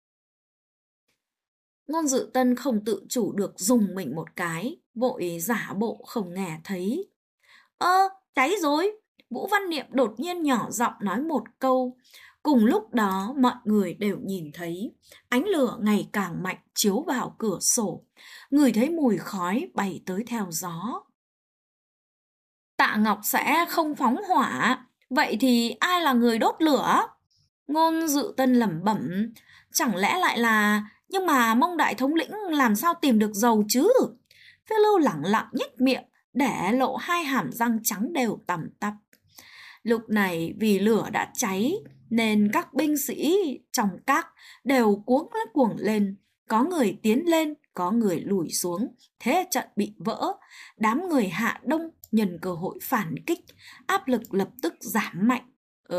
Ngôn Dự Tân không tự chủ được dùng mình một cái, vội giả bộ không nghe thấy. Cháy rồi! Vũ Văn Niệm đột nhiên nhỏ giọng nói một câu. Cùng lúc đó mọi người đều nhìn thấy ánh lửa ngày càng mạnh chiếu vào cửa sổ, ngửi thấy mùi khói bay tới theo gió. Tạ Ngọc sẽ không phóng hỏa, vậy thì ai là người đốt lửa? Ngôn Dự Tân lẩm bẩm, chẳng lẽ lại là... Nhưng mà Mông đại thống lĩnh làm sao tìm được dầu chứ? Phiêu Lưu lẳng lặng nhếch miệng, để lộ hai hàm răng trắng đều tằm tắp. Lúc này vì lửa đã cháy, nên các binh sĩ trong các đều cuống lên. Có người tiến lên, có người lùi xuống, thế trận bị vỡ. Đám người Hạ Đông nhân cơ hội phản kích, áp lực lập tức giảm mạnh.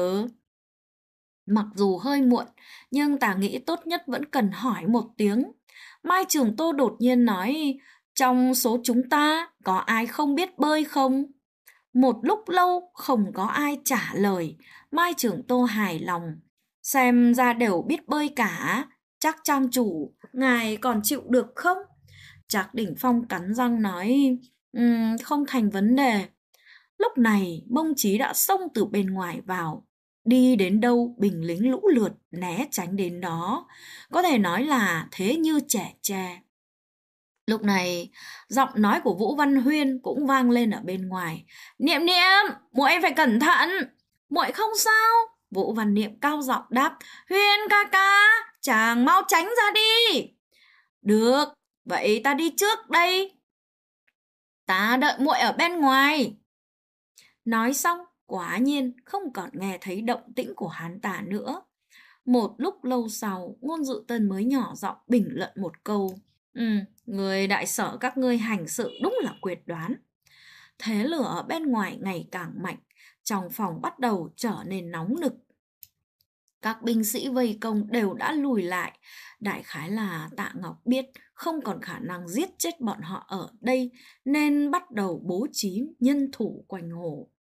Mặc dù hơi muộn, nhưng ta nghĩ tốt nhất vẫn cần hỏi một tiếng. Mai Trường Tô đột nhiên nói, trong số chúng ta có ai không biết bơi không? Một lúc lâu không có ai trả lời. Mai Trường Tô hài lòng. Xem ra đều biết bơi cả. Chắc trang chủ, ngài còn chịu được không? Trác Đỉnh Phong cắn răng nói, không thành vấn đề. Lúc này Mông Chí đã xông từ bên ngoài vào. Đi đến đâu binh lính lũ lượt né tránh đến đó. Có thể nói là thế như trẻ tre. Lúc này giọng nói của Vũ Văn Huyên cũng vang lên ở bên ngoài. Niệm Niệm, muội phải cẩn thận. Muội không sao. Vũ Văn Niệm cao giọng đáp. Huyên ca ca, chàng mau tránh ra đi. Được, vậy ta đi trước đây. Ta đợi muội ở bên ngoài. Nói xong, quả nhiên không còn nghe thấy động tĩnh của hắn ta nữa. Một lúc lâu sau, Ngôn Dự Tân mới nhỏ giọng bình luận một câu. Người đại sở các ngươi hành sự đúng là quyết đoán. Thế lửa ở bên ngoài ngày càng mạnh, trong phòng bắt đầu trở nên nóng nực. Các binh sĩ vây công đều đã lùi lại. Đại khái là Tạ Ngọc biết không còn khả năng giết chết bọn họ ở đây, nên bắt đầu bố trí nhân thủ quanh hồ.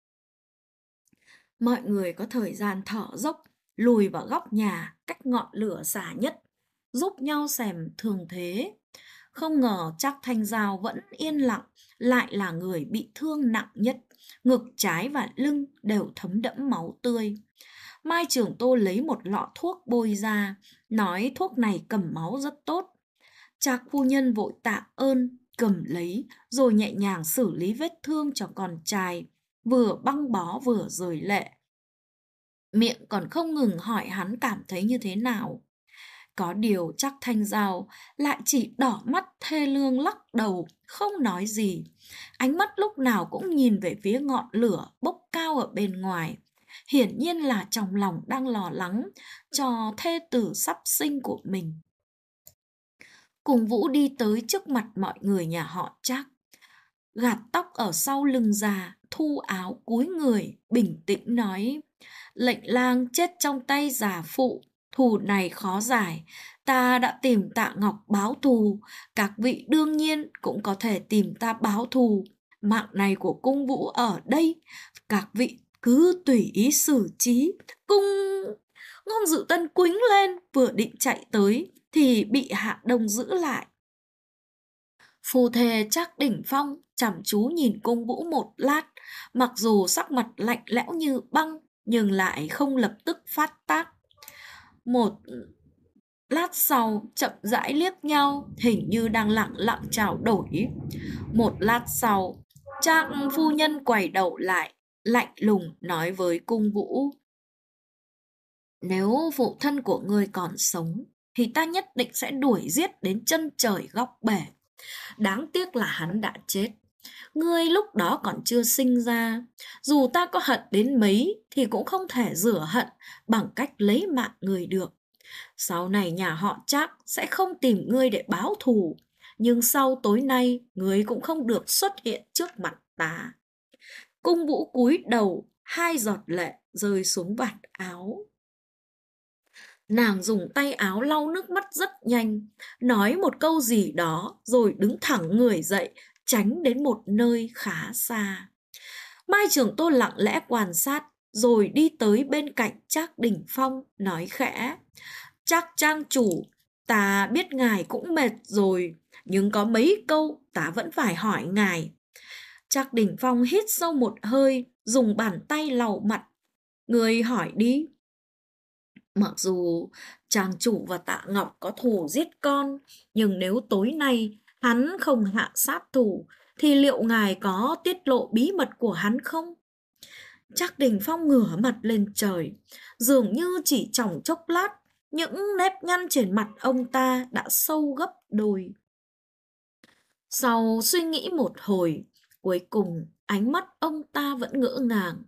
Mọi người có thời gian thở dốc, lùi vào góc nhà cách ngọn lửa xa nhất, giúp nhau xem thường thế. Không ngờ Trác Thanh Giao vẫn yên lặng, lại là người bị thương nặng nhất, ngực trái và lưng đều thấm đẫm máu tươi. Mai Trường Tô lấy một lọ thuốc bôi ra, nói thuốc này cầm máu rất tốt. Trác phu nhân vội tạ ơn, cầm lấy, rồi nhẹ nhàng xử lý vết thương cho con trai, vừa băng bó vừa rơi lệ. Miệng còn không ngừng hỏi hắn cảm thấy như thế nào. Có điều Trác Thanh Giao lại chỉ đỏ mắt thê lương lắc đầu, không nói gì. Ánh mắt lúc nào cũng nhìn về phía ngọn lửa bốc cao ở bên ngoài. Hiển nhiên là trong lòng đang lo lắng cho thê tử sắp sinh của mình. Cùng Vũ đi tới trước mặt mọi người nhà họ Trác, gạt tóc ở sau lưng ra, thu áo cúi người, bình tĩnh nói: Lệnh lang chết trong tay già phụ, thù này khó giải. Ta đã tìm Tạ Ngọc báo thù, các vị đương nhiên cũng có thể tìm ta báo thù. Mạng này của cung Vũ ở đây, các vị cứ tùy ý xử trí. Ngôn Dự Tân quýnh lên, vừa định chạy tới thì bị Hạ Đông giữ lại. Phu thê Trác Đỉnh Phong chăm chú nhìn Cung Vũ một lát, mặc dù sắc mặt lạnh lẽo như băng, nhưng lại không lập tức phát tác. Một lát sau chậm rãi liếc nhau, hình như đang lẳng lặng trao đổi. Một lát sau, Trác phu nhân quay đầu lại, lạnh lùng nói với Cung Vũ: nếu phụ thân của ngươi còn sống, thì ta nhất định sẽ đuổi giết đến chân trời góc bể. Đáng tiếc là hắn đã chết. Ngươi lúc đó còn chưa sinh ra. Dù ta có hận đến mấy thì cũng không thể rửa hận bằng cách lấy mạng người được. Sau này nhà họ Trác sẽ không tìm ngươi để báo thù, nhưng sau tối nay ngươi cũng không được xuất hiện trước mặt ta. Cung Vũ cúi đầu, 2 giọt lệ rơi xuống vạt áo. Nàng dùng tay áo lau nước mắt rất nhanh, nói một câu gì đó rồi đứng thẳng người dậy, tránh đến một nơi khá xa. Mai Trường Tô lặng lẽ quan sát, rồi đi tới bên cạnh Trác Đỉnh Phong, nói khẽ: Trác trang chủ, ta biết ngài cũng mệt rồi, nhưng có mấy câu ta vẫn phải hỏi ngài. Trác Đỉnh Phong hít sâu một hơi, dùng bàn tay lau mặt. Người hỏi đi. Mặc dù chàng chủ và Tạ Ngọc có thù giết con, nhưng nếu tối nay hắn không hạ sát thủ, thì liệu ngài có tiết lộ bí mật của hắn không? Trác Đình Phong ngửa mặt lên trời, dường như chỉ trong chốc lát, những nếp nhăn trên mặt ông ta đã sâu gấp đôi. Sau suy nghĩ một hồi, cuối cùng ánh mắt ông ta vẫn ngỡ ngàng.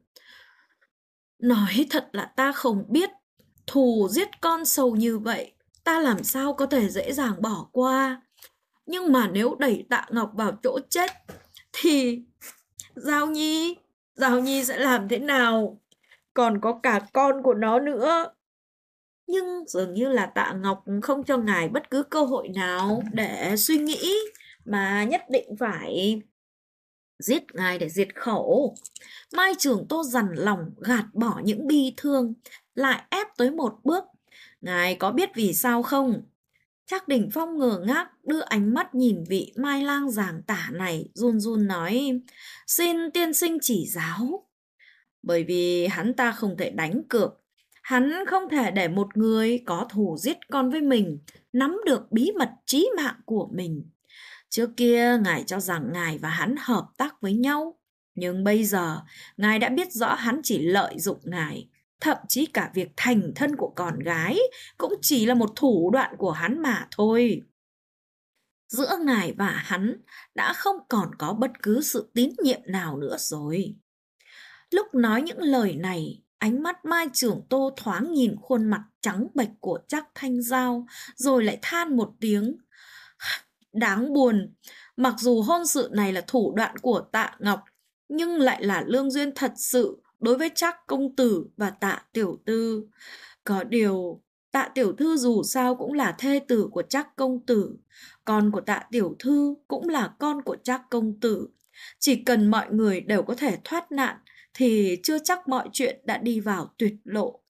Nói thật là ta không biết, thù giết con sâu như vậy, ta làm sao có thể dễ dàng bỏ qua. Nhưng mà nếu đẩy Tạ Ngọc vào chỗ chết, thì Giao Nhi sẽ làm thế nào? Còn có cả con của nó nữa. Nhưng dường như là Tạ Ngọc không cho ngài bất cứ cơ hội nào để suy nghĩ, mà nhất định phải giết ngài để diệt khẩu. Mai Trường Tô dằn lòng gạt bỏ những bi thương, lại ép tới một bước. Ngài có biết vì sao không? Trác Đỉnh Phong ngơ ngác đưa ánh mắt nhìn vị Mai Lang giảng tả này, run run nói: Xin tiên sinh chỉ giáo. Bởi vì hắn ta không thể đánh cược. Hắn không thể để một người có thù giết con với mình nắm được bí mật chí mạng của mình. Trước kia ngài cho rằng ngài và hắn hợp tác với nhau, nhưng bây giờ ngài đã biết rõ hắn chỉ lợi dụng ngài. Thậm chí cả việc thành thân của con gái cũng chỉ là một thủ đoạn của hắn mà thôi. Giữa ngài và hắn đã không còn có bất cứ sự tín nhiệm nào nữa rồi. Lúc nói những lời này, ánh mắt Mai Trường Tô thoáng nhìn khuôn mặt trắng bệch của Trác Thanh Giao, rồi lại than một tiếng. Đáng buồn, mặc dù hôn sự này là thủ đoạn của Tạ Ngọc, nhưng lại là lương duyên thật sự đối với Trác công tử và Tạ tiểu thư. Có điều, Tạ tiểu thư dù sao cũng là thê tử của Trác công tử, con của Tạ tiểu thư cũng là con của Trác công tử. Chỉ cần mọi người đều có thể thoát nạn, thì chưa chắc mọi chuyện đã đi vào tuyệt lộ.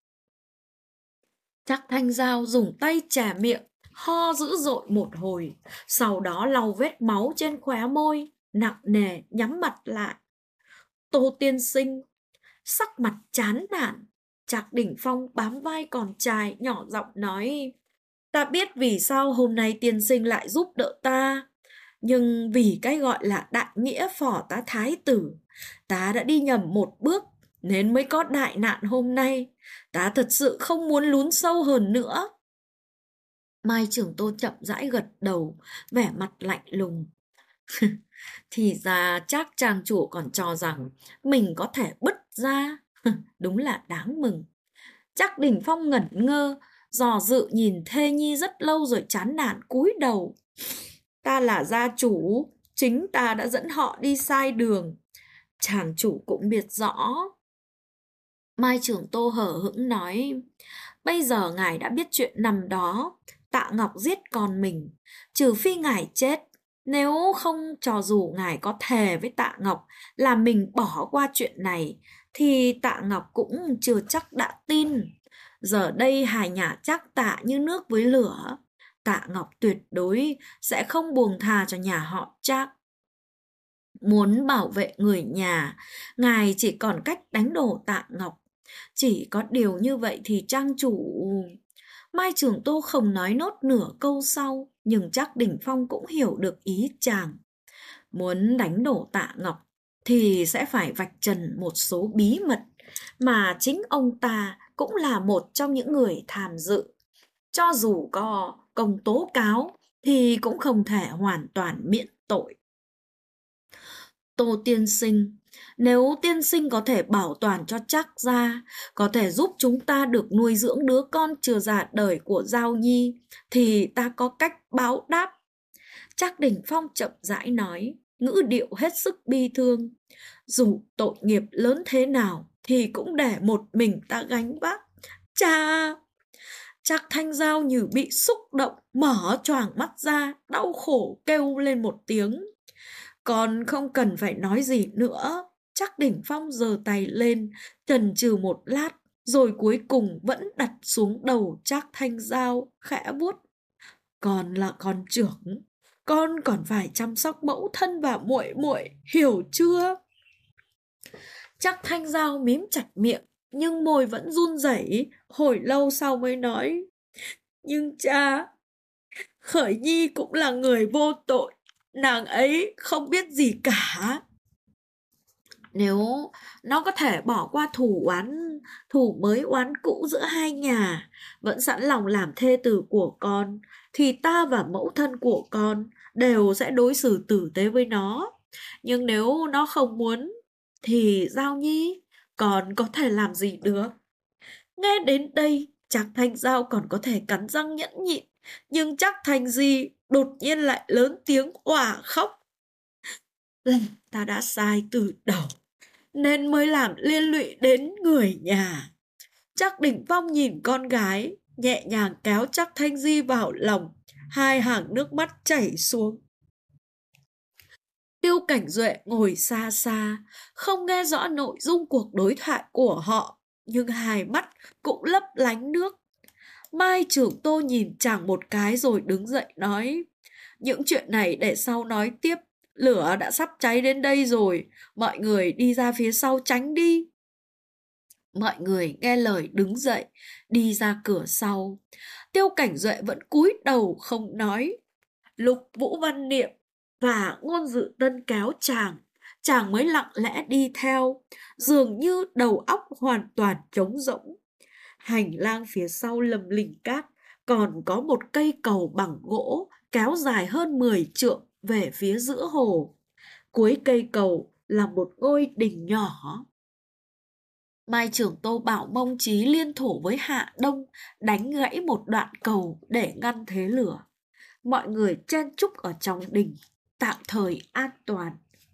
Trác Thanh Giao dùng tay chà miệng, ho dữ dội một hồi, sau đó lau vết máu trên khóe môi, nặng nề nhắm mặt lại. Tô tiên sinh, sắc mặt chán nản, Trác Đỉnh Phong bám vai con trai, nhỏ giọng nói: Ta biết vì sao hôm nay tiên sinh lại giúp đỡ ta, nhưng vì cái gọi là đại nghĩa phò tá thái tử, ta đã đi nhầm một bước nên mới có đại nạn hôm nay. Ta thật sự không muốn lún sâu hơn nữa. Mai Trường Tô chậm rãi gật đầu, vẻ mặt lạnh lùng. Thì ra Trác trang chủ còn cho rằng mình có thể bứt ra. Đúng là đáng mừng. Trác Đình Phong ngẩn ngơ, dò dự nhìn thê nhi rất lâu rồi chán nản cúi đầu. Ta là gia chủ, chính ta đã dẫn họ đi sai đường. Chàng chủ cũng biết rõ. Mai Trường Tô hờ hững nói: Bây giờ ngài đã biết chuyện năm đó Tạ Ngọc giết con mình, trừ phi ngài chết. Nếu không, cho dù ngài có thề với Tạ Ngọc là mình bỏ qua chuyện này, thì Tạ Ngọc cũng chưa chắc đã tin. Giờ đây hai nhà Trác Tạ như nước với lửa. Tạ Ngọc tuyệt đối sẽ không buông tha cho nhà họ Trác. Muốn bảo vệ người nhà, ngài chỉ còn cách đánh đổ Tạ Ngọc. Chỉ có điều như vậy thì trang chủ... Mai Trường Tô không nói nốt nửa câu sau, nhưng chắc Đỉnh Phong cũng hiểu được ý chàng. Muốn đánh đổ Tạ Ngọc thì sẽ phải vạch trần một số bí mật mà chính ông ta cũng là một trong những người tham dự. Cho dù có công tố cáo thì cũng không thể hoàn toàn miễn tội. Tô tiên sinh, nếu tiên sinh có thể bảo toàn cho Trác gia, có thể giúp chúng ta được nuôi dưỡng đứa con chưa ra đời của Giao Nhi, thì ta có cách báo đáp. Trác Đỉnh Phong chậm rãi nói, ngữ điệu hết sức bi thương. Dù tội nghiệp lớn thế nào thì cũng để một mình ta gánh vác. Cha! Trác Thanh Giao như bị xúc động, mở choàng mắt ra, đau khổ kêu lên một tiếng. Con không cần phải nói gì nữa. Trác Đỉnh Phong giơ tay lên, chần chừ một lát, rồi cuối cùng vẫn đặt xuống đầu Trác Thanh Giao, khẽ vuốt. Con là con trưởng, con còn phải chăm sóc mẫu thân và muội muội, hiểu chưa? Trác Thanh Giao mím chặt miệng, nhưng môi vẫn run rẩy, hồi lâu sau mới nói. Nhưng cha, Khởi Nhi cũng là người vô tội, nàng ấy không biết gì cả. Nếu nó có thể bỏ qua thù mới oán cũ giữa hai nhà, vẫn sẵn lòng làm thê tử của con, thì ta và mẫu thân của con đều sẽ đối xử tử tế với nó. Nhưng nếu nó không muốn, thì Giao Nhi, con có thể làm gì được? Nghe đến đây, Trác Thanh Giao còn có thể cắn răng nhẫn nhịn, nhưng Trác Thanh Di đột nhiên lại lớn tiếng òa khóc. Ta đã sai từ đầu, nên mới làm liên lụy đến người nhà. Trác Đỉnh Phong nhìn con gái, nhẹ nhàng kéo Trác Thanh Di vào lòng, hai hàng nước mắt chảy xuống. Tiêu Cảnh Duệ ngồi xa xa, không nghe rõ nội dung cuộc đối thoại của họ, nhưng hai mắt cũng lấp lánh nước. Mai Trường Tô nhìn chàng một cái rồi đứng dậy nói, những chuyện này để sau nói tiếp, lửa đã sắp cháy đến đây rồi, mọi người đi ra phía sau tránh đi. Mọi người nghe lời đứng dậy, đi ra cửa sau. Tiêu Cảnh Duệ vẫn cúi đầu không nói. Lúc Vũ Văn Niệm và Ngôn Dự Tân kéo chàng mới lặng lẽ đi theo, dường như đầu óc hoàn toàn trống rỗng. Hành lang phía sau lầm lình cát, còn có một cây cầu bằng gỗ kéo dài hơn 10 trượng về phía giữa hồ. Cuối cây cầu là một ngôi đình nhỏ. Mai Trưởng Tô bảo Mông Chí liên thủ với Hạ Đông đánh gãy một đoạn cầu để ngăn thế lửa. Mọi người chen chúc ở trong đình, tạm thời an toàn.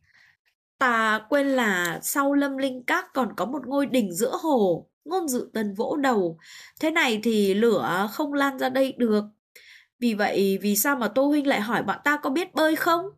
Ta quên là sau Lâm Linh Các còn có một ngôi đình giữa hồ. Ngôn Dự Tân vỗ đầu. Thế này thì lửa không lan ra đây được. Vì vậy, vì sao mà Tô Huynh lại hỏi bọn ta có biết bơi không?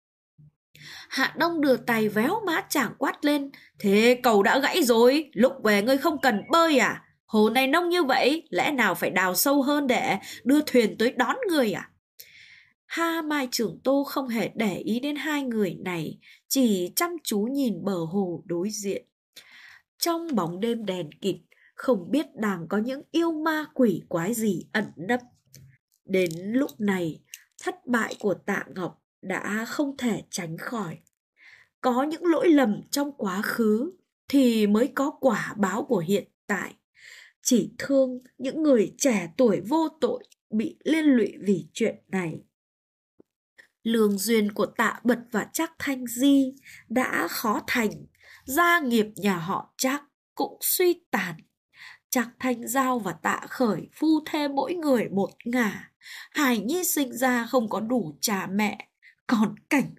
Hạ Đông đưa tay véo má chàng quát lên. Thế cầu đã gãy rồi, lúc về ngươi không cần bơi à? Hồ này nông như vậy, lẽ nào phải đào sâu hơn để đưa thuyền tới đón người à? Mai Trưởng Tô không hề để ý đến hai người này, chỉ chăm chú nhìn bờ hồ đối diện. Trong bóng đêm đèn kịt, không biết đang có những yêu ma quỷ quái gì ẩn nấp. Đến lúc này, thất bại của Tạ Ngọc đã không thể tránh khỏi. Có những lỗi lầm trong quá khứ thì mới có quả báo của hiện tại. Chỉ thương những người trẻ tuổi vô tội bị liên lụy vì chuyện này. Lương duyên của Tạ Bật và Trác Thanh Di đã khó thành, gia nghiệp nhà họ Trác cũng suy tàn. Trác Thanh Giao và Tạ Khởi phu thê mỗi người một ngả. Hải Nhi sinh ra không có đủ cha mẹ. Còn Cảnh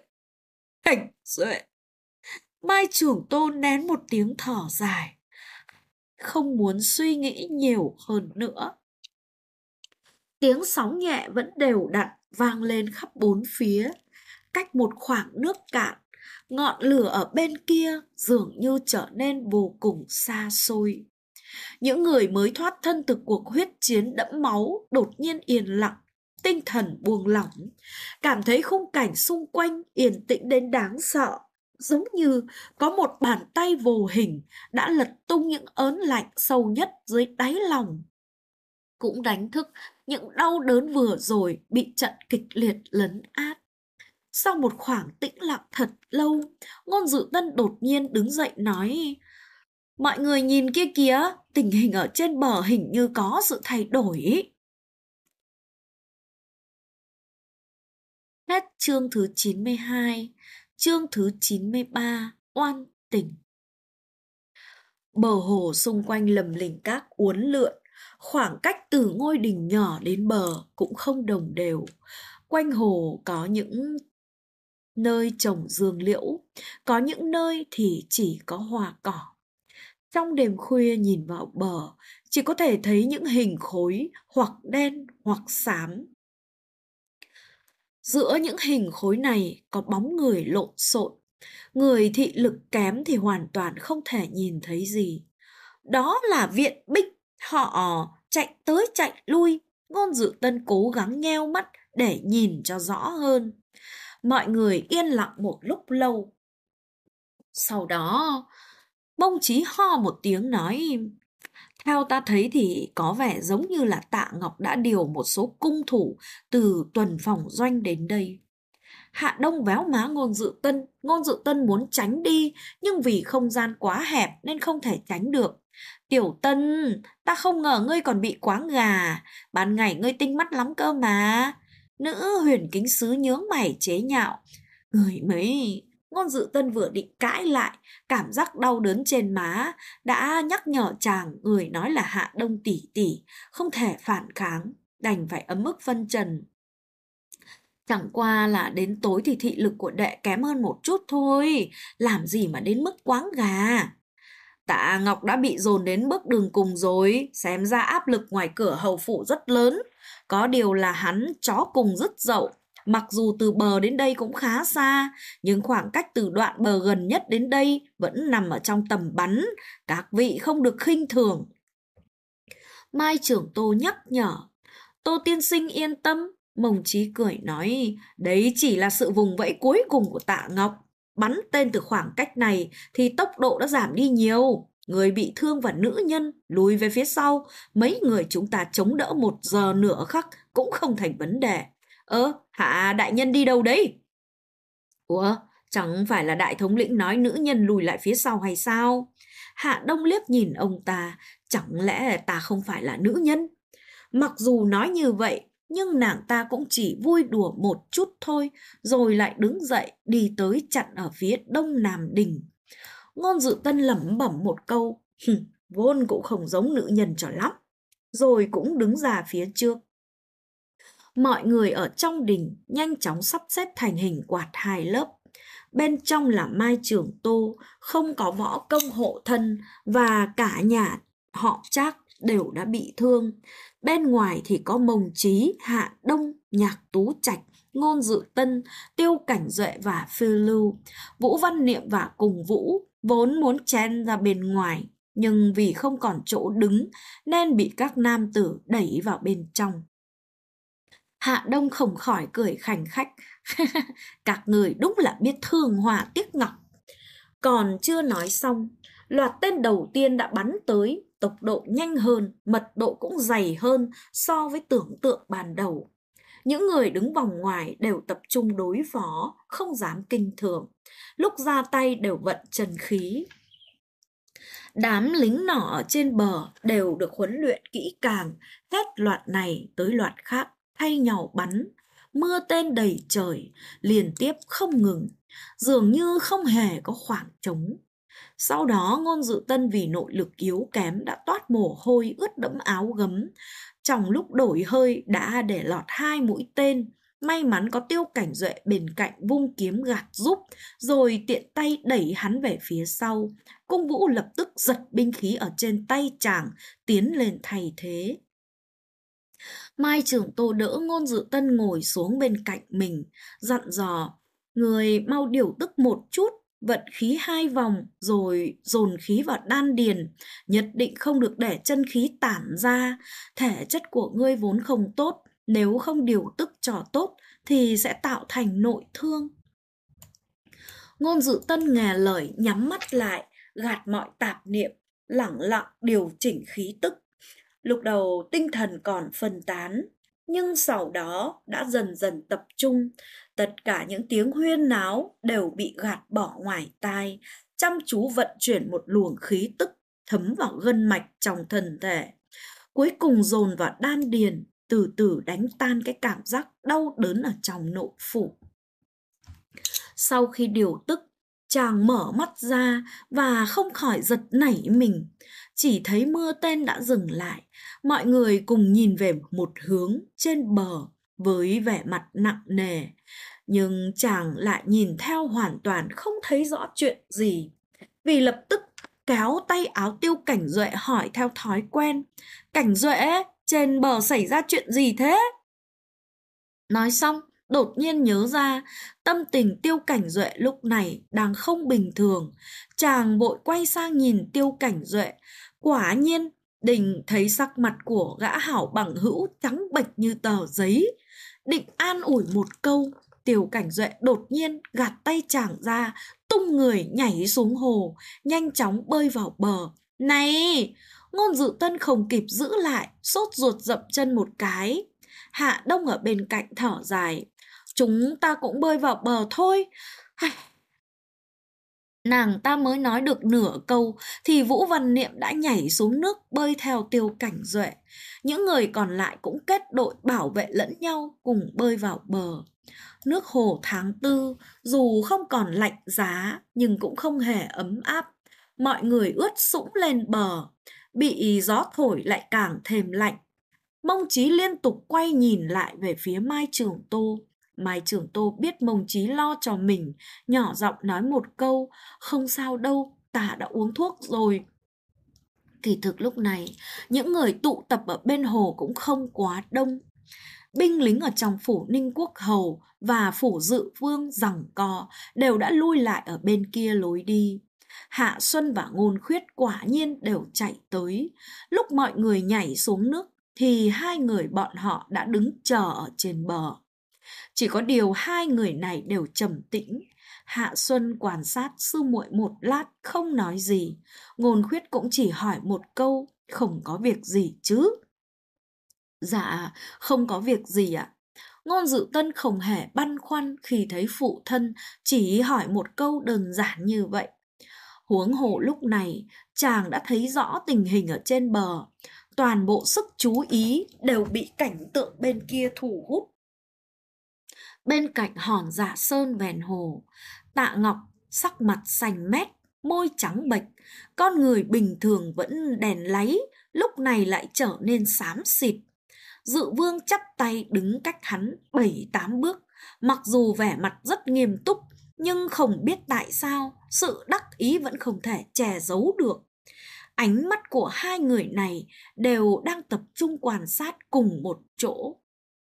Duệ. Mai Trường Tô nén một tiếng thở dài, không muốn suy nghĩ nhiều hơn nữa. Tiếng sóng nhẹ vẫn đều đặn vang lên khắp bốn phía. Cách một khoảng nước cạn, ngọn lửa ở bên kia dường như trở nên vô cùng xa xôi. Những người mới thoát thân từ cuộc huyết chiến đẫm máu đột nhiên yên lặng, tinh thần buông lỏng, cảm thấy khung cảnh xung quanh yên tĩnh đến đáng sợ, giống như có một bàn tay vô hình đã lật tung những ớn lạnh sâu nhất dưới đáy lòng, cũng đánh thức những đau đớn vừa rồi bị trận kịch liệt lấn át. Sau một khoảng tĩnh lặng thật lâu, Ngôn Dự Tân đột nhiên đứng dậy nói: mọi người nhìn kia kìa, tình hình ở trên bờ hình như có sự thay đổi. Hết chương thứ 92, chương thứ 93, oan tình. Bờ hồ xung quanh lầm lình cát uốn lượn, khoảng cách từ ngôi đình nhỏ đến bờ cũng không đồng đều. Quanh hồ có những nơi trồng dương liễu, có những nơi thì chỉ có hoa cỏ. Trong đêm khuya nhìn vào bờ, chỉ có thể thấy những hình khối hoặc đen hoặc xám. Giữa những hình khối này có bóng người lộn xộn. Người thị lực kém thì hoàn toàn không thể nhìn thấy gì. Đó là viện binh, họ chạy tới chạy lui. Ngôn Dự Tân cố gắng nheo mắt để nhìn cho rõ hơn. Mọi người yên lặng một lúc lâu. Sau đó, Bông Chí ho một tiếng nói: theo ta thấy thì có vẻ giống như là Tạ Ngọc đã điều một số cung thủ từ tuần phòng doanh đến đây. Hạ Đông véo má Ngôn Dự Tân muốn tránh đi, nhưng vì không gian quá hẹp nên không thể tránh được. Tiểu Tân, ta không ngờ ngươi còn bị quáng gà, ban ngày ngươi tinh mắt lắm cơ mà. Nữ huyền kính sứ nhướng mày chế nhạo. Người mới... Ngôn Dự Tân vừa định cãi lại, cảm giác đau đớn trên má đã nhắc nhở chàng người nói là Hạ Đông tỷ tỷ, không thể phản kháng, đành phải ấm ức phân trần. Chẳng qua là đến tối thì thị lực của đệ kém hơn một chút thôi, làm gì mà đến mức quáng gà. Tạ Ngọc đã bị dồn đến bước đường cùng rồi, xem ra áp lực ngoài cửa hầu phủ rất lớn. Có điều là hắn chó cùng rất dậu, mặc dù từ bờ đến đây cũng khá xa, nhưng khoảng cách từ đoạn bờ gần nhất đến đây vẫn nằm ở trong tầm bắn, các vị không được khinh thường. Mai Trưởng Tô nhắc nhở. Tô tiên sinh yên tâm, Mông Chí cười nói, đấy chỉ là sự vùng vẫy cuối cùng của Tạ Ngọc. Bắn tên từ khoảng cách này thì tốc độ đã giảm đi nhiều. Người bị thương và nữ nhân lùi về phía sau, mấy người chúng ta chống đỡ 1 giờ nửa khắc cũng không thành vấn đề. Hạ đại nhân đi đâu đấy? Ủa, chẳng phải là đại thống lĩnh nói nữ nhân lùi lại phía sau hay sao? Hạ Đông liếc nhìn ông ta, chẳng lẽ ta không phải là nữ nhân? Mặc dù nói như vậy, nhưng nàng ta cũng chỉ vui đùa một chút thôi, rồi lại đứng dậy đi tới chặn ở phía đông nam đình. Ngôn Dự Tân lẩm bẩm một câu, vốn cũng không giống nữ nhân cho lắm, rồi cũng đứng ra phía trước. Mọi người ở trong đình nhanh chóng sắp xếp thành hình quạt 2 lớp. Bên trong là Mai Trường Tô, không có võ công hộ thân và cả nhà họ Trác đều đã bị thương. Bên ngoài thì có Mông Chí, Hạ Đông, Nhạc Tú Trạch, Ngôn Dự Tân, Tiêu Cảnh Duệ và Phiêu Lưu. Vũ Văn Niệm và Cùng Vũ vốn muốn chen ra bên ngoài, nhưng vì không còn chỗ đứng nên bị các nam tử đẩy vào bên trong. Hạ Đông không khỏi cười khành khách. Các người đúng là biết thương họa tiếc ngọc. Còn chưa nói xong, loạt tên đầu tiên đã bắn tới, tốc độ nhanh hơn, mật độ cũng dày hơn so với tưởng tượng ban đầu. Những người đứng vòng ngoài đều tập trung đối phó, không dám kinh thường. Lúc ra tay đều vận chân khí. Đám lính nỏ ở trên bờ đều được huấn luyện kỹ càng, hết loạt này tới loạt khác, thay nhau bắn. Mưa tên đầy trời, liên tiếp không ngừng, dường như không hề có khoảng trống. Sau đó Ngôn Dự Tân vì nội lực yếu kém đã toát mồ hôi ướt đẫm áo gấm. Trong lúc đổi hơi đã để lọt 2 mũi tên. May mắn có Tiêu Cảnh Duệ bên cạnh vung kiếm gạt giúp, rồi tiện tay đẩy hắn về phía sau. Cung Vũ lập tức giật binh khí ở trên tay chàng, tiến lên thay thế. Mai Trường Tô đỡ Ngôn Dự Tân ngồi xuống bên cạnh mình, dặn dò, người mau điều tức một chút, vận khí 2 vòng rồi dồn khí vào đan điền, nhất định không được để chân khí tản ra, thể chất của ngươi vốn không tốt, Nếu không điều tức cho tốt thì sẽ tạo thành nội thương. Ngôn Dự Tân nghe lời nhắm mắt lại, gạt mọi tạp niệm, lẳng lặng điều chỉnh khí tức. Lúc đầu tinh thần còn phân tán, nhưng sau đó đã dần dần tập trung. Tất cả những tiếng huyên náo đều bị gạt bỏ ngoài tai, chăm chú vận chuyển một luồng khí tức thấm vào gân mạch trong thân thể. Cuối cùng dồn vào đan điền, từ từ đánh tan cái cảm giác đau đớn ở trong nội phủ. Sau khi điều tức, chàng mở mắt ra và không khỏi giật nảy mình. Chỉ thấy mưa tên đã dừng lại, mọi người cùng nhìn về một hướng trên bờ với vẻ mặt nặng nề. Nhưng chàng lại nhìn theo hoàn toàn không thấy rõ chuyện gì. Vì lập tức kéo tay áo Tiêu Cảnh Duệ hỏi theo thói quen: "Cảnh Duệ, trên bờ xảy ra chuyện gì thế?" Nói xong, đột nhiên nhớ ra tâm tình Tiêu Cảnh Duệ lúc này đang không bình thường. Chàng vội quay sang nhìn Tiêu Cảnh Duệ. Quả nhiên, Đình thấy sắc mặt của gã hảo bằng hữu trắng bệch như tờ giấy. Định an ủi một câu, Tiêu Cảnh Duệ đột nhiên gạt tay chàng ra, tung người nhảy xuống hồ, nhanh chóng bơi vào bờ. "Này!" Ngôn Dự Tân không kịp giữ lại, sốt ruột dậm chân một cái. Hạ Đông ở bên cạnh thở dài: "Chúng ta cũng bơi vào bờ thôi." Nàng ta mới nói được nửa câu thì Vũ Văn Niệm đã nhảy xuống nước bơi theo Tiêu Cảnh Duệ. Những người còn lại cũng kết đội bảo vệ lẫn nhau cùng bơi vào bờ. Nước hồ tháng 4 dù không còn lạnh giá nhưng cũng không hề ấm áp. Mọi người ướt sũng lên bờ, bị gió thổi lại càng thêm lạnh. Mông Chí liên tục quay nhìn lại về phía Mai Trường Tô. Mai Trường Tô biết Mông Chí lo cho mình, nhỏ giọng nói một câu: "Không sao đâu, ta đã uống thuốc rồi." Kỳ thực lúc này, những người tụ tập ở bên hồ cũng không quá đông. Binh lính ở trong phủ Ninh Quốc Hầu và phủ Dự Vương giằng co đều đã lui lại ở bên kia lối đi. Hạ Xuân và Ngôn Khuyết quả nhiên đều chạy tới. Lúc mọi người nhảy xuống nước thì hai người bọn họ đã đứng chờ ở trên bờ. Chỉ có điều hai người này đều trầm tĩnh. Hạ Xuân quan sát sư muội một lát không nói gì. Ngôn Khuyết cũng chỉ hỏi một câu: "Không có việc gì chứ?" "Dạ, không có việc gì ạ." Ngôn Dự Tân không hề băn khoăn khi thấy phụ thân chỉ hỏi một câu đơn giản như vậy. Huống hồ lúc này, chàng đã thấy rõ tình hình ở trên bờ. Toàn bộ sức chú ý đều bị cảnh tượng bên kia thu hút. Bên cạnh hòn Dạ Sơn ven hồ, Tạ Ngọc sắc mặt xanh mét, môi trắng bệch. Con người bình thường vẫn đèn láy, lúc này lại trở nên xám xịt. Dự Vương chắp tay đứng cách hắn 7-8 bước. Mặc dù vẻ mặt rất nghiêm túc, nhưng không biết tại sao sự đắc ý vẫn không thể che giấu được. Ánh mắt của hai người này đều đang tập trung quan sát cùng một chỗ.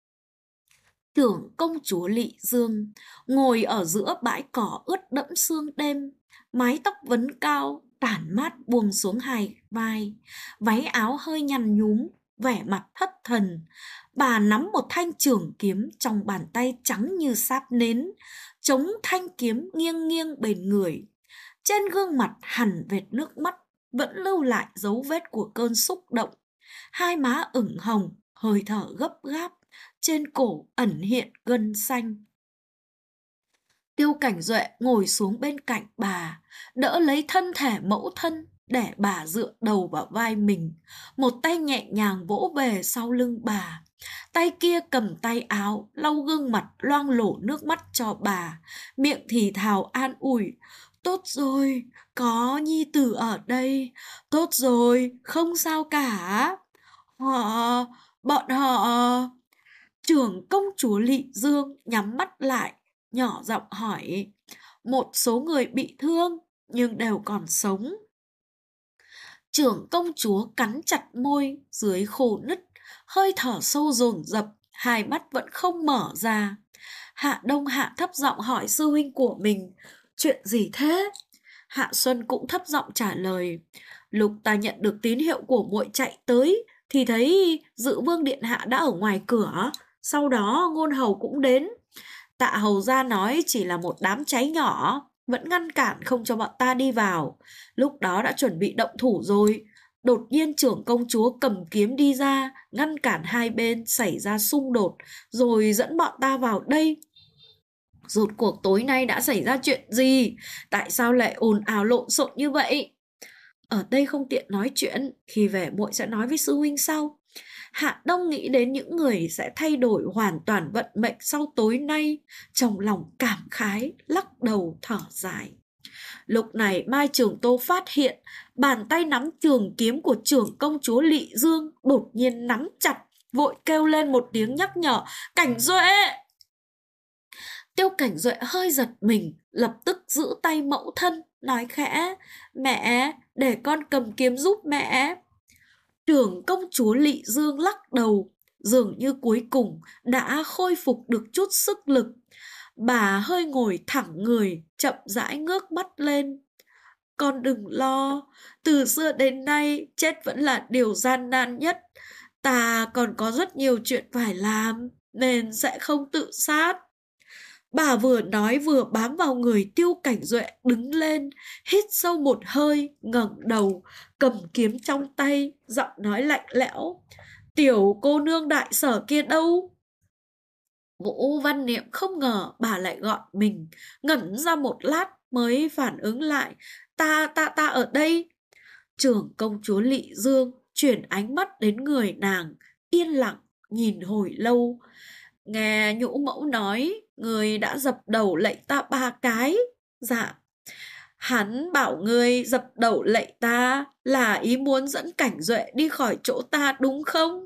Tưởng công chúa Lị Dương ngồi ở giữa bãi cỏ ướt đẫm sương đêm, mái tóc vấn cao tản mát buông xuống hai vai, váy áo hơi nhăn nhúm, vẻ mặt thất thần. Bà nắm một thanh trường kiếm trong bàn tay trắng như sáp nến, chống thanh kiếm nghiêng nghiêng bên người. Trên gương mặt hằn vệt nước mắt vẫn lưu lại dấu vết của cơn xúc động. Hai má ửng hồng, hơi thở gấp gáp, trên cổ ẩn hiện gân xanh. Tiêu Cảnh Duệ ngồi xuống bên cạnh bà, đỡ lấy thân thể mẫu thân để bà dựa đầu vào vai mình. Một tay nhẹ nhàng vỗ về sau lưng bà, tay kia cầm tay áo lau gương mặt loang lổ nước mắt cho bà, miệng thì thào an ủi: "Tốt rồi, có nhi tử ở đây, tốt rồi, không sao cả." Bọn họ... Trưởng công chúa Lị Dương nhắm mắt lại, nhỏ giọng hỏi: "Một số người bị thương, nhưng đều còn sống." Trưởng công chúa cắn chặt môi dưới khô nứt, hơi thở sâu dồn dập, hai mắt vẫn không mở ra. Hạ Đông hạ thấp giọng hỏi sư huynh của mình: "Chuyện gì thế?" Hạ Xuân cũng thấp giọng trả lời: "Lúc ta nhận được tín hiệu của muội chạy tới thì thấy Dự Vương điện hạ đã ở ngoài cửa, Sau đó Ngôn Hầu cũng đến. Tạ hầu gia nói chỉ là một đám cháy nhỏ, vẫn ngăn cản không cho bọn ta đi vào. Lúc đó đã chuẩn bị động thủ rồi. Đột nhiên trưởng công chúa cầm kiếm đi ra, ngăn cản hai bên xảy ra xung đột, rồi dẫn bọn ta vào đây. Rốt cuộc tối nay đã xảy ra chuyện gì? Tại sao lại ồn ào lộn xộn như vậy? Ở đây không tiện nói chuyện, khi về muội sẽ nói với sư huynh sau. Hạ Đông nghĩ đến những người sẽ thay đổi hoàn toàn vận mệnh sau tối nay, trong lòng cảm khái, lắc đầu thở dài. Lúc này Mai Trường Tô phát hiện bàn tay nắm trường kiếm của trưởng công chúa Lị Dương đột nhiên nắm chặt, vội kêu lên một tiếng nhắc nhở, Cảnh Duệ! Tiêu Cảnh Duệ hơi giật mình, lập tức giữ tay mẫu thân, nói khẽ, mẹ, để con cầm kiếm giúp mẹ. Trưởng công chúa Lị Dương lắc đầu, dường như cuối cùng đã khôi phục được chút sức lực. Bà hơi ngồi thẳng người, chậm rãi ngước mắt lên. Con đừng lo, từ xưa đến nay chết vẫn là điều gian nan nhất. Ta còn có rất nhiều chuyện phải làm, nên sẽ không tự sát. Bà vừa nói vừa bám vào người Tiêu Cảnh Duệ đứng lên, hít sâu một hơi, ngẩng đầu, cầm kiếm trong tay, giọng nói lạnh lẽo. Tiểu cô nương Đại Sở kia đâu? Vũ Văn Niệm không ngờ bà lại gọi mình, ngẩn ra một lát mới phản ứng lại. Ta ở đây. Trưởng công chúa Lị Dương chuyển ánh mắt đến người nàng, yên lặng, nhìn hồi lâu. Nghe nhũ mẫu nói, người đã dập đầu lạy ta 3 cái. Dạ, hắn bảo ngươi dập đầu lạy ta là ý muốn dẫn Cảnh Duệ đi khỏi chỗ ta đúng không?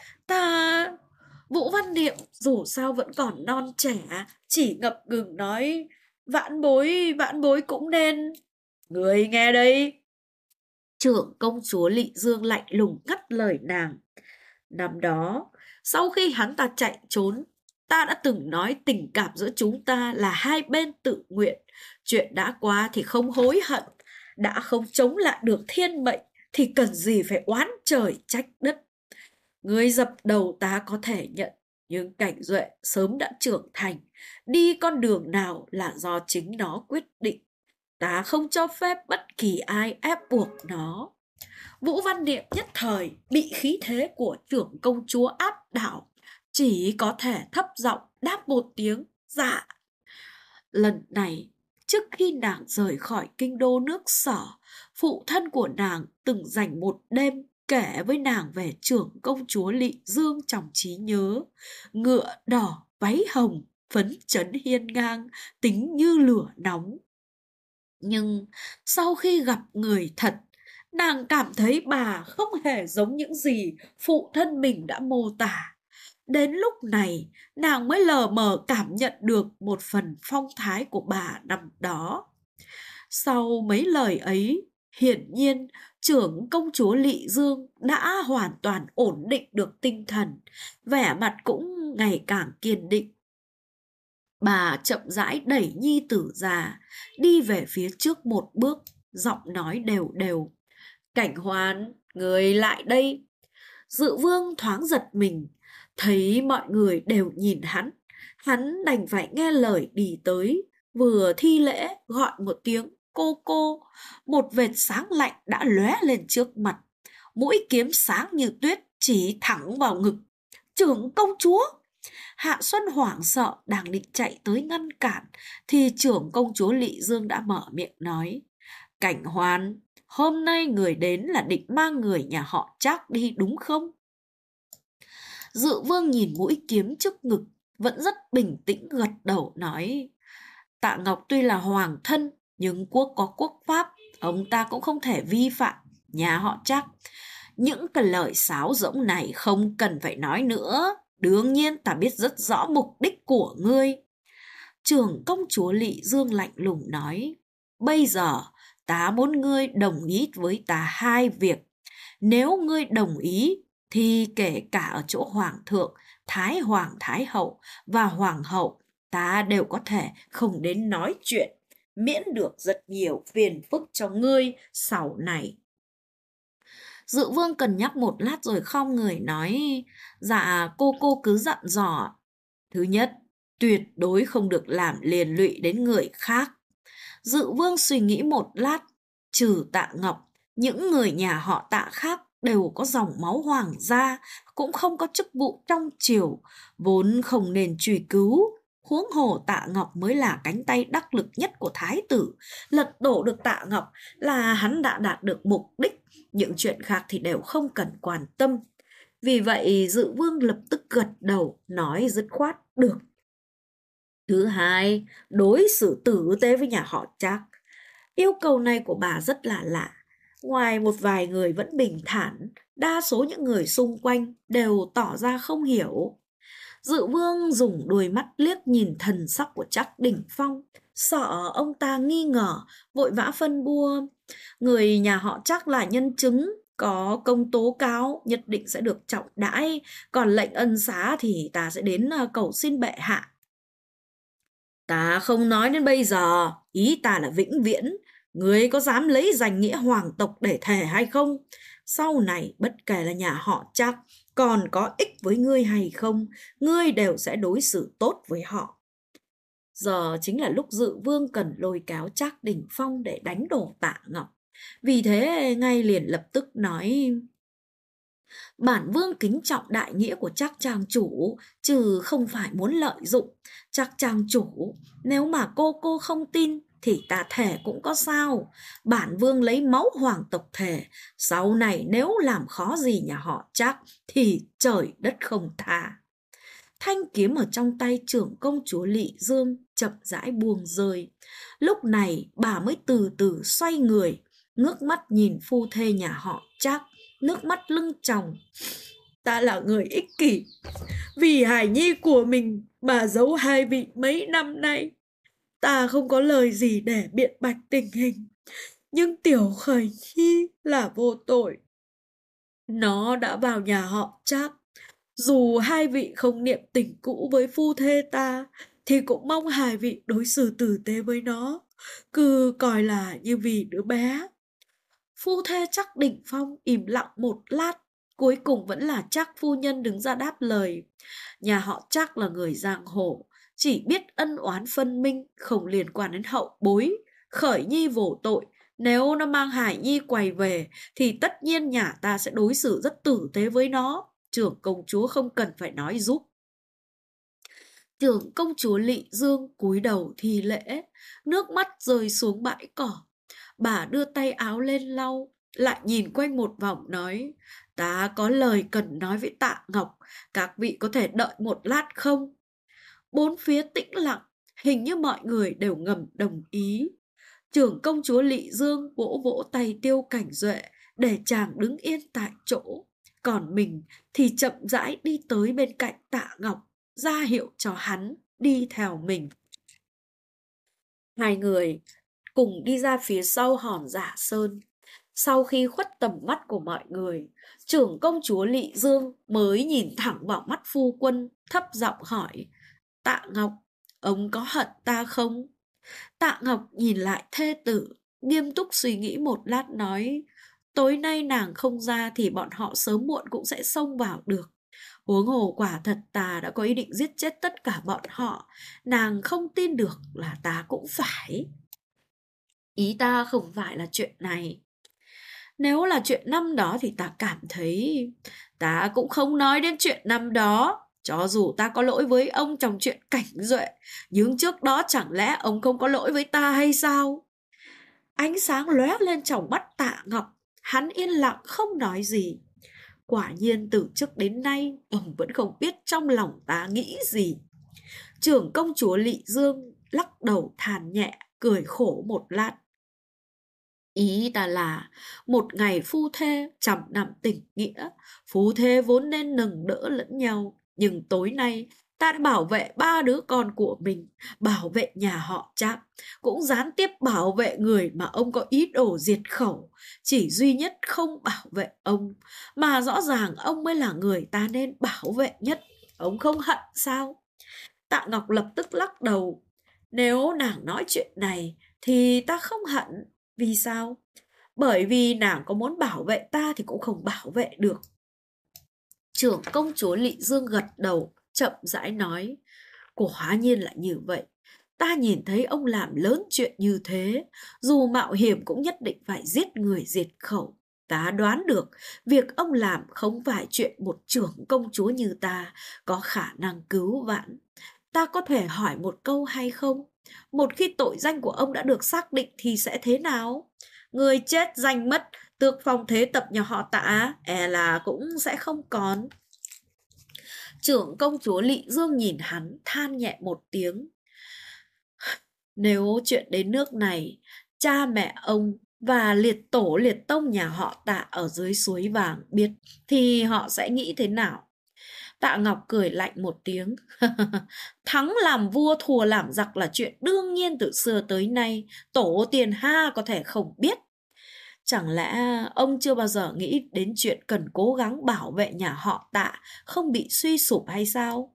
Ta... Vũ Văn Niệm dù sao vẫn còn non trẻ, chỉ ngập ngừng nói, vãn bối cũng nên. Người nghe đây. Trưởng công chúa Lị Dương lạnh lùng ngắt lời nàng. Năm đó, sau khi hắn ta chạy trốn, ta đã từng nói tình cảm giữa chúng ta là hai bên tự nguyện. Chuyện đã qua thì không hối hận, đã không chống lại được thiên mệnh thì cần gì phải oán trời trách đất. Ngươi dập đầu ta có thể nhận, nhưng Cảnh Duệ sớm đã trưởng thành, đi con đường nào là do chính nó quyết định. Ta không cho phép bất kỳ ai ép buộc nó. Vũ Văn Niệm nhất thời bị khí thế của trưởng công chúa áp đảo, chỉ có thể thấp giọng đáp một tiếng dạ. Lần này, trước khi nàng rời khỏi kinh đô nước Sở, phụ thân của nàng từng dành một đêm kể với nàng về trưởng công chúa Lị Dương trong trí nhớ. Ngựa đỏ, váy hồng, phấn chấn hiên ngang, tính như lửa nóng. Nhưng sau khi gặp người thật, nàng cảm thấy bà không hề giống những gì phụ thân mình đã mô tả. Đến lúc này, nàng mới lờ mờ cảm nhận được một phần phong thái của bà năm đó. Sau mấy lời ấy, hiển nhiên trưởng công chúa Lị Dương đã hoàn toàn ổn định được tinh thần, vẻ mặt cũng ngày càng kiên định. Bà chậm rãi đẩy nhi tử già, đi về phía trước một bước, giọng nói đều đều. Cảnh Hoan, người lại đây. Dự Vương thoáng giật mình, thấy mọi người đều nhìn hắn đành phải nghe lời đi tới, vừa thi lễ gọi một tiếng cô, một vệt sáng lạnh đã lóe lên trước mặt, mũi kiếm sáng như tuyết chỉ thẳng vào ngực. Trưởng công chúa! Hạ Xuân hoảng sợ đang định chạy tới ngăn cản, thì trưởng công chúa Lị Dương đã mở miệng nói, Cảnh Hoan, hôm nay người đến là định mang người nhà họ Trác đi đúng không? Dự Vương nhìn mũi kiếm trước ngực, vẫn rất bình tĩnh gật đầu nói, Tạ Ngọc tuy là hoàng thân, nhưng quốc có quốc pháp, ông ta cũng không thể vi phạm nhà họ Trác. Những cái lời sáo rỗng này không cần phải nói nữa, đương nhiên ta biết rất rõ mục đích của ngươi. Trưởng công chúa Lị Dương lạnh lùng nói, bây giờ ta muốn ngươi đồng ý với ta 2 việc. Nếu ngươi đồng ý thì kể cả ở chỗ hoàng thượng, thái hoàng thái hậu và hoàng hậu, ta đều có thể không đến nói chuyện, miễn được rất nhiều phiền phức cho ngươi sau này. Dự Vương cân nhắc một lát rồi khom người nói: Dạ cô cứ dặn dò. Thứ nhất, tuyệt đối không được làm liên lụy đến người khác. Dự Vương suy nghĩ một lát: trừ Tạ Ngọc, những người nhà họ Tạ khác đều có dòng máu hoàng gia, cũng không có chức vụ trong triều, vốn không nên truy cứu. Huống hồ Tạ Ngọc mới là cánh tay đắc lực nhất của thái tử. Lật đổ được Tạ Ngọc là hắn đã đạt được mục đích, những chuyện khác thì đều không cần quan tâm. Vì vậy Dự Vương lập tức gật đầu, nói dứt khoát: được. Thứ hai, đối xử tử tế với nhà họ Trác. Yêu cầu này của bà rất là lạ. Ngoài một vài người vẫn bình thản, đa số những người xung quanh đều tỏ ra không hiểu. Dự Vương dùng đôi mắt liếc nhìn thần sắc của Trác Đình Phong, sợ ông ta nghi ngờ, vội vã phân bua: người nhà họ Trác là nhân chứng, có công tố cáo nhất định sẽ được trọng đãi, còn lệnh ân xá thì ta sẽ đến cầu xin bệ hạ. Ta không nói đến bây giờ, ý ta là vĩnh viễn. Ngươi có dám lấy danh nghĩa hoàng tộc để thề hay không? Sau này bất kể là nhà họ Trác còn có ích với ngươi hay không, ngươi đều sẽ đối xử tốt với họ. Giờ chính là lúc Dự Vương cần lôi kéo Trác Đình Phong để đánh đổ Tạ Ngọc. Vì thế ngay liền lập tức nói: bản vương kính trọng đại nghĩa của Trác trang chủ, chứ không phải muốn lợi dụng. Trác trang chủ, nếu mà cô không tin thì ta thề cũng có sao. Bản vương lấy máu hoàng tộc thề, sau này nếu làm khó gì nhà họ Trác thì trời đất không tha. Thanh kiếm ở trong tay trưởng công chúa Lỵ Dương chậm rãi buông rơi. Lúc này bà mới từ từ xoay người, ngước mắt nhìn phu thê nhà họ Trác, nước mắt lưng tròng. Ta là người ích kỷ, vì hài nhi của mình mà giấu hai vị mấy năm nay. Ta không có lời gì để biện bạch tình hình, nhưng Tiểu Khởi Nhi là vô tội. Nó đã vào nhà họ Trác, dù hai vị không niệm tình cũ với phu thê ta, thì cũng mong hai vị đối xử tử tế với nó, cứ coi là như vì đứa bé. Phu thê Trác Đình Phong im lặng một lát, cuối cùng vẫn là Trác phu nhân đứng ra đáp lời. Nhà họ Trác là người giang hồ, chỉ biết ân oán phân minh, không liên quan đến hậu bối. Khởi Nhi vô tội, nếu nó mang Hải Nhi quay về thì tất nhiên nhà ta sẽ đối xử rất tử tế với nó. Trưởng công chúa không cần phải nói giúp. Trưởng công chúa Lỵ Dương cúi đầu thi lễ, nước mắt rơi xuống bãi cỏ. Bà đưa tay áo lên lau, lại nhìn quanh một vòng nói: ta có lời cần nói với Tạ Ngọc, các vị có thể đợi một lát không? Bốn phía tĩnh lặng, hình như mọi người đều ngầm đồng ý. Trưởng công chúa Lỵ Dương vỗ vỗ tay Tiêu Cảnh Duệ để chàng đứng yên tại chỗ, còn mình thì chậm rãi đi tới bên cạnh Tạ Ngọc, ra hiệu cho hắn đi theo mình. Hai người cùng đi ra phía sau hòn Giả Sơn. Sau khi khuất tầm mắt của mọi người, trưởng công chúa Lỵ Dương mới nhìn thẳng vào mắt phu quân, thấp giọng hỏi: Tạ Ngọc, ông có hận ta không? Tạ Ngọc nhìn lại thê tử, nghiêm túc suy nghĩ một lát nói: tối nay nàng không ra thì bọn họ sớm muộn cũng sẽ xông vào được. Huống hồ quả thật ta đã có ý định giết chết tất cả bọn họ, nàng không tin được là ta cũng phải. Ý ta không phải là chuyện này. Nếu là chuyện năm đó thì ta cảm thấy ta cũng không nói đến chuyện năm đó. Cho dù ta có lỗi với ông trong chuyện Cảnh Duệ, nhưng trước đó chẳng lẽ ông không có lỗi với ta hay sao? Ánh sáng lóe lên trong mắt Tạ Ngọc, hắn yên lặng không nói gì. Quả nhiên từ trước đến nay ông vẫn không biết trong lòng ta nghĩ gì. Trưởng công chúa Lỵ Dương lắc đầu than nhẹ, cười khổ một lát. Ý ta là một ngày phu thê trăm năm tình nghĩa, phu thê vốn nên nâng đỡ lẫn nhau. Nhưng tối nay ta đã bảo vệ ba đứa con của mình, bảo vệ nhà họ Trác, cũng gián tiếp bảo vệ người mà ông có ý đồ diệt khẩu. Chỉ duy nhất không bảo vệ ông, mà rõ ràng ông mới là người ta nên bảo vệ nhất. Ông không hận sao? Tạ Ngọc lập tức lắc đầu. Nếu nàng nói chuyện này thì ta không hận. Vì sao? bởi vì nàng có muốn bảo vệ ta thì cũng không bảo vệ được. Trưởng công chúa Lị Dương gật đầu, chậm rãi nói, quả nhiên là như vậy. Ta nhìn thấy ông làm lớn chuyện như thế, dù mạo hiểm cũng nhất định phải giết người diệt khẩu. Ta đoán được, việc ông làm không phải chuyện một trưởng công chúa như ta có khả năng cứu vãn. Ta có thể hỏi một câu hay không? Một khi tội danh của ông đã được xác định thì sẽ thế nào? Người chết danh mất, tước phong thế tập nhà họ Tạ, là cũng sẽ không còn. Trưởng công chúa Lị Dương nhìn hắn, than nhẹ một tiếng. Nếu chuyện đến nước này, cha mẹ ông và liệt tổ liệt tông nhà họ Tạ ở dưới suối vàng biết thì họ sẽ nghĩ thế nào? Tạ Ngọc cười lạnh một tiếng. Thắng làm vua thua làm giặc là chuyện đương nhiên từ xưa tới nay, tổ tiên ha có thể không biết. Chẳng lẽ ông chưa bao giờ nghĩ đến chuyện cần cố gắng bảo vệ nhà họ Tạ không bị suy sụp hay sao?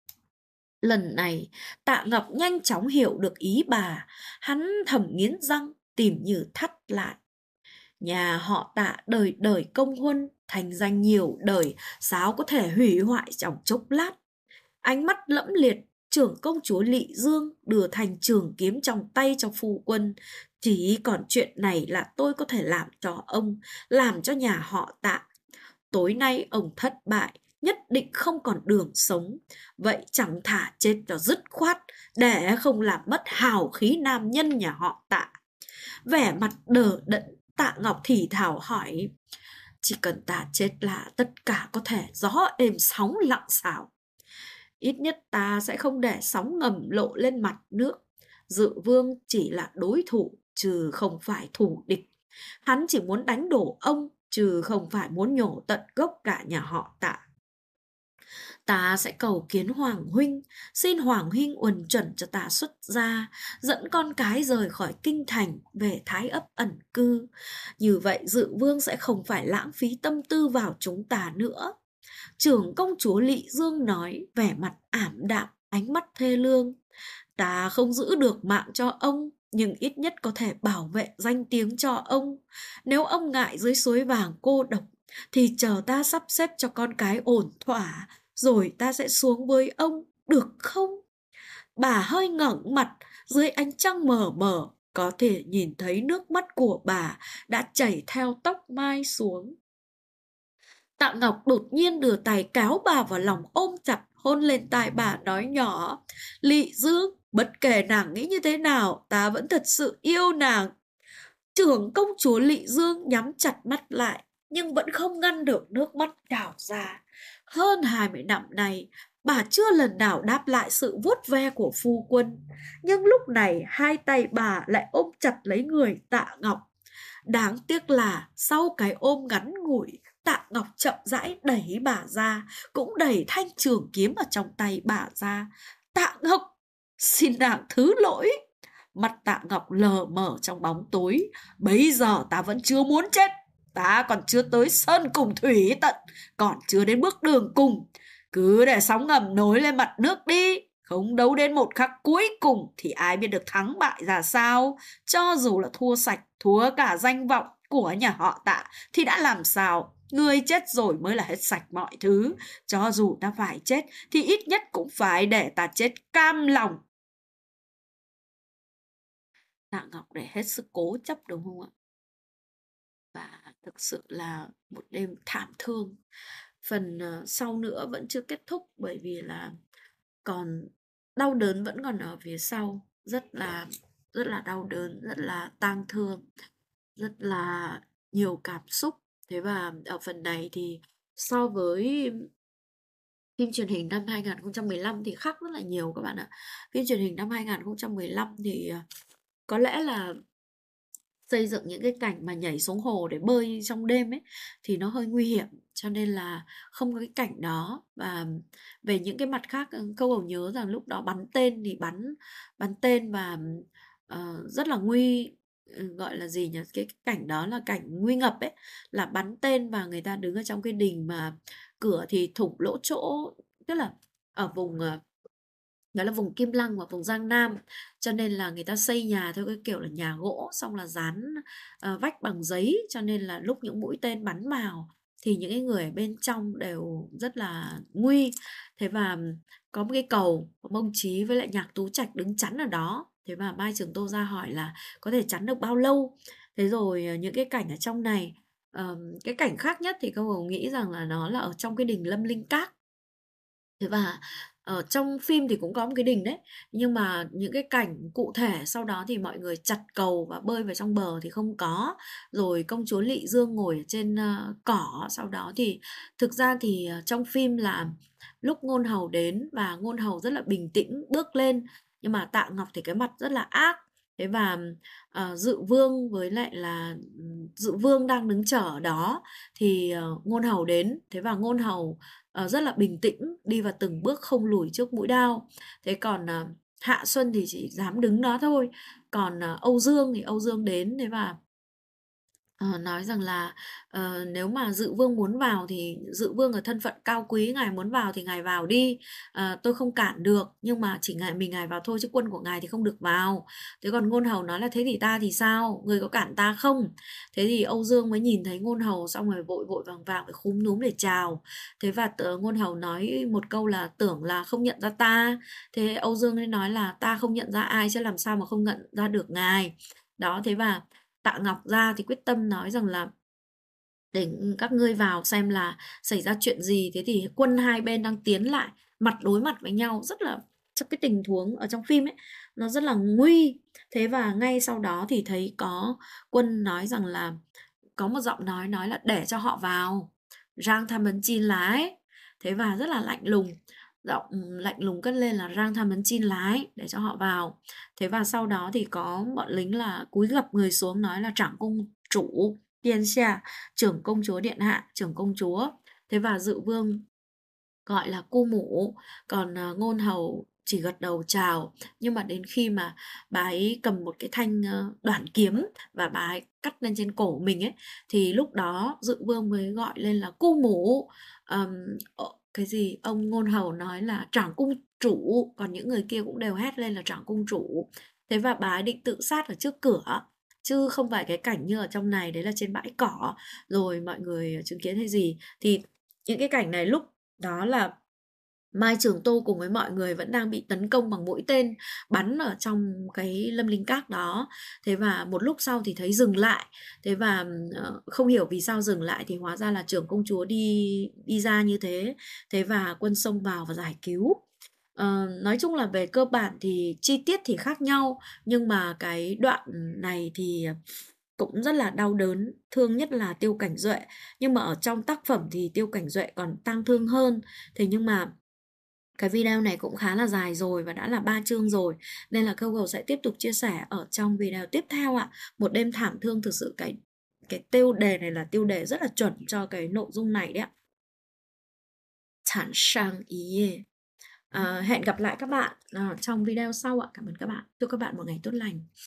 Lần này, Tạ Ngọc nhanh chóng hiểu được ý bà, hắn thầm nghiến răng, tìm Như thắt lại. Nhà họ Tạ đời đời công huân, thành danh nhiều đời, sao có thể hủy hoại trong chốc lát. Ánh mắt lẫm liệt, trưởng công chúa Lị Dương đưa thành trường kiếm trong tay cho phu quân. Chỉ còn chuyện này là tôi có thể làm cho ông, làm cho nhà họ Tạ. Tối nay ông thất bại, nhất định không còn đường sống. Vậy chẳng thả chết cho dứt khoát, để không làm mất hào khí nam nhân nhà họ Tạ. Vẻ mặt đờ đẫn, Tạ Ngọc thì thào hỏi, chỉ cần ta chết là tất cả có thể gió êm sóng lặng xào. Ít nhất ta sẽ không để sóng ngầm lộ lên mặt nước. Dự Vương chỉ là đối thủ, chứ không phải thù địch. Hắn chỉ muốn đánh đổ ông, chứ không phải muốn nhổ tận gốc cả nhà họ Tạ. Ta sẽ cầu kiến Hoàng huynh, xin Hoàng huynh uẩn chuẩn cho ta xuất gia, dẫn con cái rời khỏi kinh thành về Thái Ấp ẩn cư. Như vậy Dự Vương sẽ không phải lãng phí tâm tư vào chúng ta nữa. Trưởng công chúa Lị Dương nói, vẻ mặt ảm đạm, ánh mắt thê lương. Ta không giữ được mạng cho ông, nhưng ít nhất có thể bảo vệ danh tiếng cho ông. Nếu ông ngại dưới suối vàng cô độc, thì chờ ta sắp xếp cho con cái ổn thỏa, rồi ta sẽ xuống với ông, được không? Bà hơi ngẩng mặt, dưới ánh trăng mờ mờ, có thể nhìn thấy nước mắt của bà đã chảy theo tóc mai xuống. Tạ Ngọc đột nhiên đưa tay kéo bà vào lòng ôm chặt, hôn lên tai bà nói nhỏ, Lị Dương, bất kể nàng nghĩ như thế nào, ta vẫn thật sự yêu nàng. Trưởng công chúa Lị Dương nhắm chặt mắt lại, nhưng vẫn không ngăn được nước mắt trào ra. Hơn 20 năm nay, bà chưa lần nào đáp lại sự vuốt ve của phu quân. Nhưng lúc này hai tay bà lại ôm chặt lấy người Tạ Ngọc. Đáng tiếc là sau cái ôm ngắn ngủi, Tạ Ngọc chậm rãi đẩy bà ra, cũng đẩy thanh trường kiếm ở trong tay bà ra. Tạ Ngọc, xin nàng thứ lỗi. Mặt Tạ Ngọc lờ mờ trong bóng tối. Bây giờ ta vẫn chưa muốn chết. Ta còn chưa tới sơn cùng thủy tận, còn chưa đến bước đường cùng. Cứ để sóng ngầm nối lên mặt nước đi. Không đấu đến một khắc cuối cùng thì ai biết được thắng bại ra sao. Cho dù là thua sạch, thua cả danh vọng của nhà họ Tạ thì đã làm sao. Người chết rồi mới là hết sạch mọi thứ. Cho dù ta phải chết thì ít nhất cũng phải để ta chết cam lòng. Tạ Ngọc để hết sức cố chấp đúng không ạ? Và thực sự là một đêm thảm thương. Phần sau nữa vẫn chưa kết thúc, bởi vì là còn đau đớn vẫn còn ở phía sau, rất là đau đớn, rất là tang thương, rất là nhiều cảm xúc. Thế và ở phần này thì so với phim truyền hình năm 2015 thì khác rất là nhiều các bạn ạ. Phim truyền hình năm 2015 thì có lẽ là xây dựng những cái cảnh mà nhảy xuống hồ để bơi trong đêm ấy thì nó hơi nguy hiểm, cho nên là không có cái cảnh đó. Và về những cái mặt khác, câu Hầu nhớ rằng lúc đó bắn tên thì bắn tên và rất là gọi là gì nhỉ, cái cảnh đó là cảnh nguy ngập ấy, là bắn tên và người ta đứng ở trong cái đình mà cửa thì thủng lỗ chỗ, tức là ở vùng đó là vùng Kim Lăng và vùng Giang Nam, cho nên là người ta xây nhà theo cái kiểu là nhà gỗ, xong là dán vách bằng giấy, cho nên là lúc những mũi tên bắn vào thì những cái người ở bên trong đều rất là nguy. Thế và có một cái cầu Mông Chí với lại Nhạc Tú Trạch đứng chắn ở đó. Thế và Mai Trường Tô ra hỏi là có thể chắn được bao lâu. Thế rồi những cái cảnh ở trong này, cái cảnh khác nhất thì Câu Hầu nghĩ rằng là nó là ở trong cái đình Lâm Linh Các. Thế và ở trong phim thì cũng có một cái đình đấy, nhưng mà những cái cảnh cụ thể sau đó thì mọi người chặt cầu và bơi vào trong bờ thì không có. Rồi công chúa Lị Dương ngồi ở trên cỏ, sau đó thì thực ra thì trong phim là lúc Ngôn Hầu đến và Ngôn Hầu rất là bình tĩnh bước lên, nhưng mà Tạ Ngọc thì cái mặt rất là ác. Thế và Dự Vương với lại là Dự Vương đang đứng chờ ở đó thì Ngôn Hầu đến, thế và Ngôn Hầu rất là bình tĩnh đi vào từng bước không lùi trước mũi đao. Thế còn Hạ Xuân thì chỉ dám đứng đó thôi. Còn Âu Dương thì Âu Dương đến, thế và nói rằng là nếu mà Dự Vương muốn vào thì Dự Vương ở thân phận cao quý, ngài muốn vào thì ngài vào đi, tôi không cản được, nhưng mà chỉ ngài vào thôi chứ quân của ngài thì không được vào. Thế còn Ngôn Hầu nói là thế thì ta thì sao, người có cản ta không? Thế thì Âu Dương mới nhìn thấy Ngôn Hầu xong rồi vội vội vàng vàng phải khúm núm để chào. Thế và Ngôn Hầu nói một câu là tưởng là không nhận ra ta. Thế Âu Dương mới nói là ta không nhận ra ai chứ làm sao mà không nhận ra được ngài. Đó, thế và Tạ Ngọc ra thì quyết tâm nói rằng là để các ngươi vào xem là xảy ra chuyện gì. Thế thì quân hai bên đang tiến lại mặt đối mặt với nhau, rất là trong cái tình huống ở trong phim ấy nó rất là nguy. Thế và ngay sau đó thì thấy có quân nói rằng là có một giọng nói là để cho họ vào, Rang Tham Ấn Chin lái. Thế và rất là lạnh lùng, giọng lạnh lùng cất lên là Rang Tham Ấn Chin lái, để cho họ vào. Thế và sau đó thì có bọn lính là cúi gập người xuống nói là Trảng Cung Chủ Tiên Xa, trưởng công chúa điện hạ, trưởng công chúa. Thế và Dự Vương gọi là cô mủ, còn Ngôn Hầu chỉ gật đầu chào. Nhưng mà đến khi mà bà ấy cầm một cái thanh đoản kiếm và bà ấy cắt lên trên cổ mình ấy, thì lúc đó Dự Vương mới gọi lên là cô mủ. Cái gì ông Ngôn Hầu nói là Trảng Cung Chủ, còn những người kia cũng đều hét lên là Trảng Cung Chủ. Thế và bà ấy định tự sát ở trước cửa, chứ không phải cái cảnh như ở trong này, đấy là trên bãi cỏ rồi mọi người chứng kiến hay gì. Thì những cái cảnh này lúc đó là Mai Trường Tô cùng với mọi người vẫn đang bị tấn công bằng mũi tên bắn ở trong cái Lâm Linh Các đó. Thế và một lúc sau thì thấy dừng lại. Thế và không hiểu vì sao dừng lại, thì hóa ra là trưởng công chúa đi ra như thế. Thế và quân xông vào và giải cứu. Nói chung là về cơ bản thì chi tiết thì khác nhau, nhưng mà cái đoạn này thì cũng rất là đau đớn, thương nhất là Tiêu Cảnh Duệ. Nhưng mà ở trong tác phẩm thì Tiêu Cảnh Duệ còn tang thương hơn. Thế nhưng mà cái video này cũng khá là dài rồi và đã là 3 chương rồi, nên là Câu Cầu sẽ tiếp tục chia sẻ ở trong video tiếp theo ạ. Một đêm thảm thương, thực sự cái tiêu đề này là tiêu đề rất là chuẩn cho cái nội dung này đấy ạ. Thản sang ý. Hẹn gặp lại các bạn trong video sau ạ. Cảm ơn các bạn. Chúc các bạn một ngày tốt lành.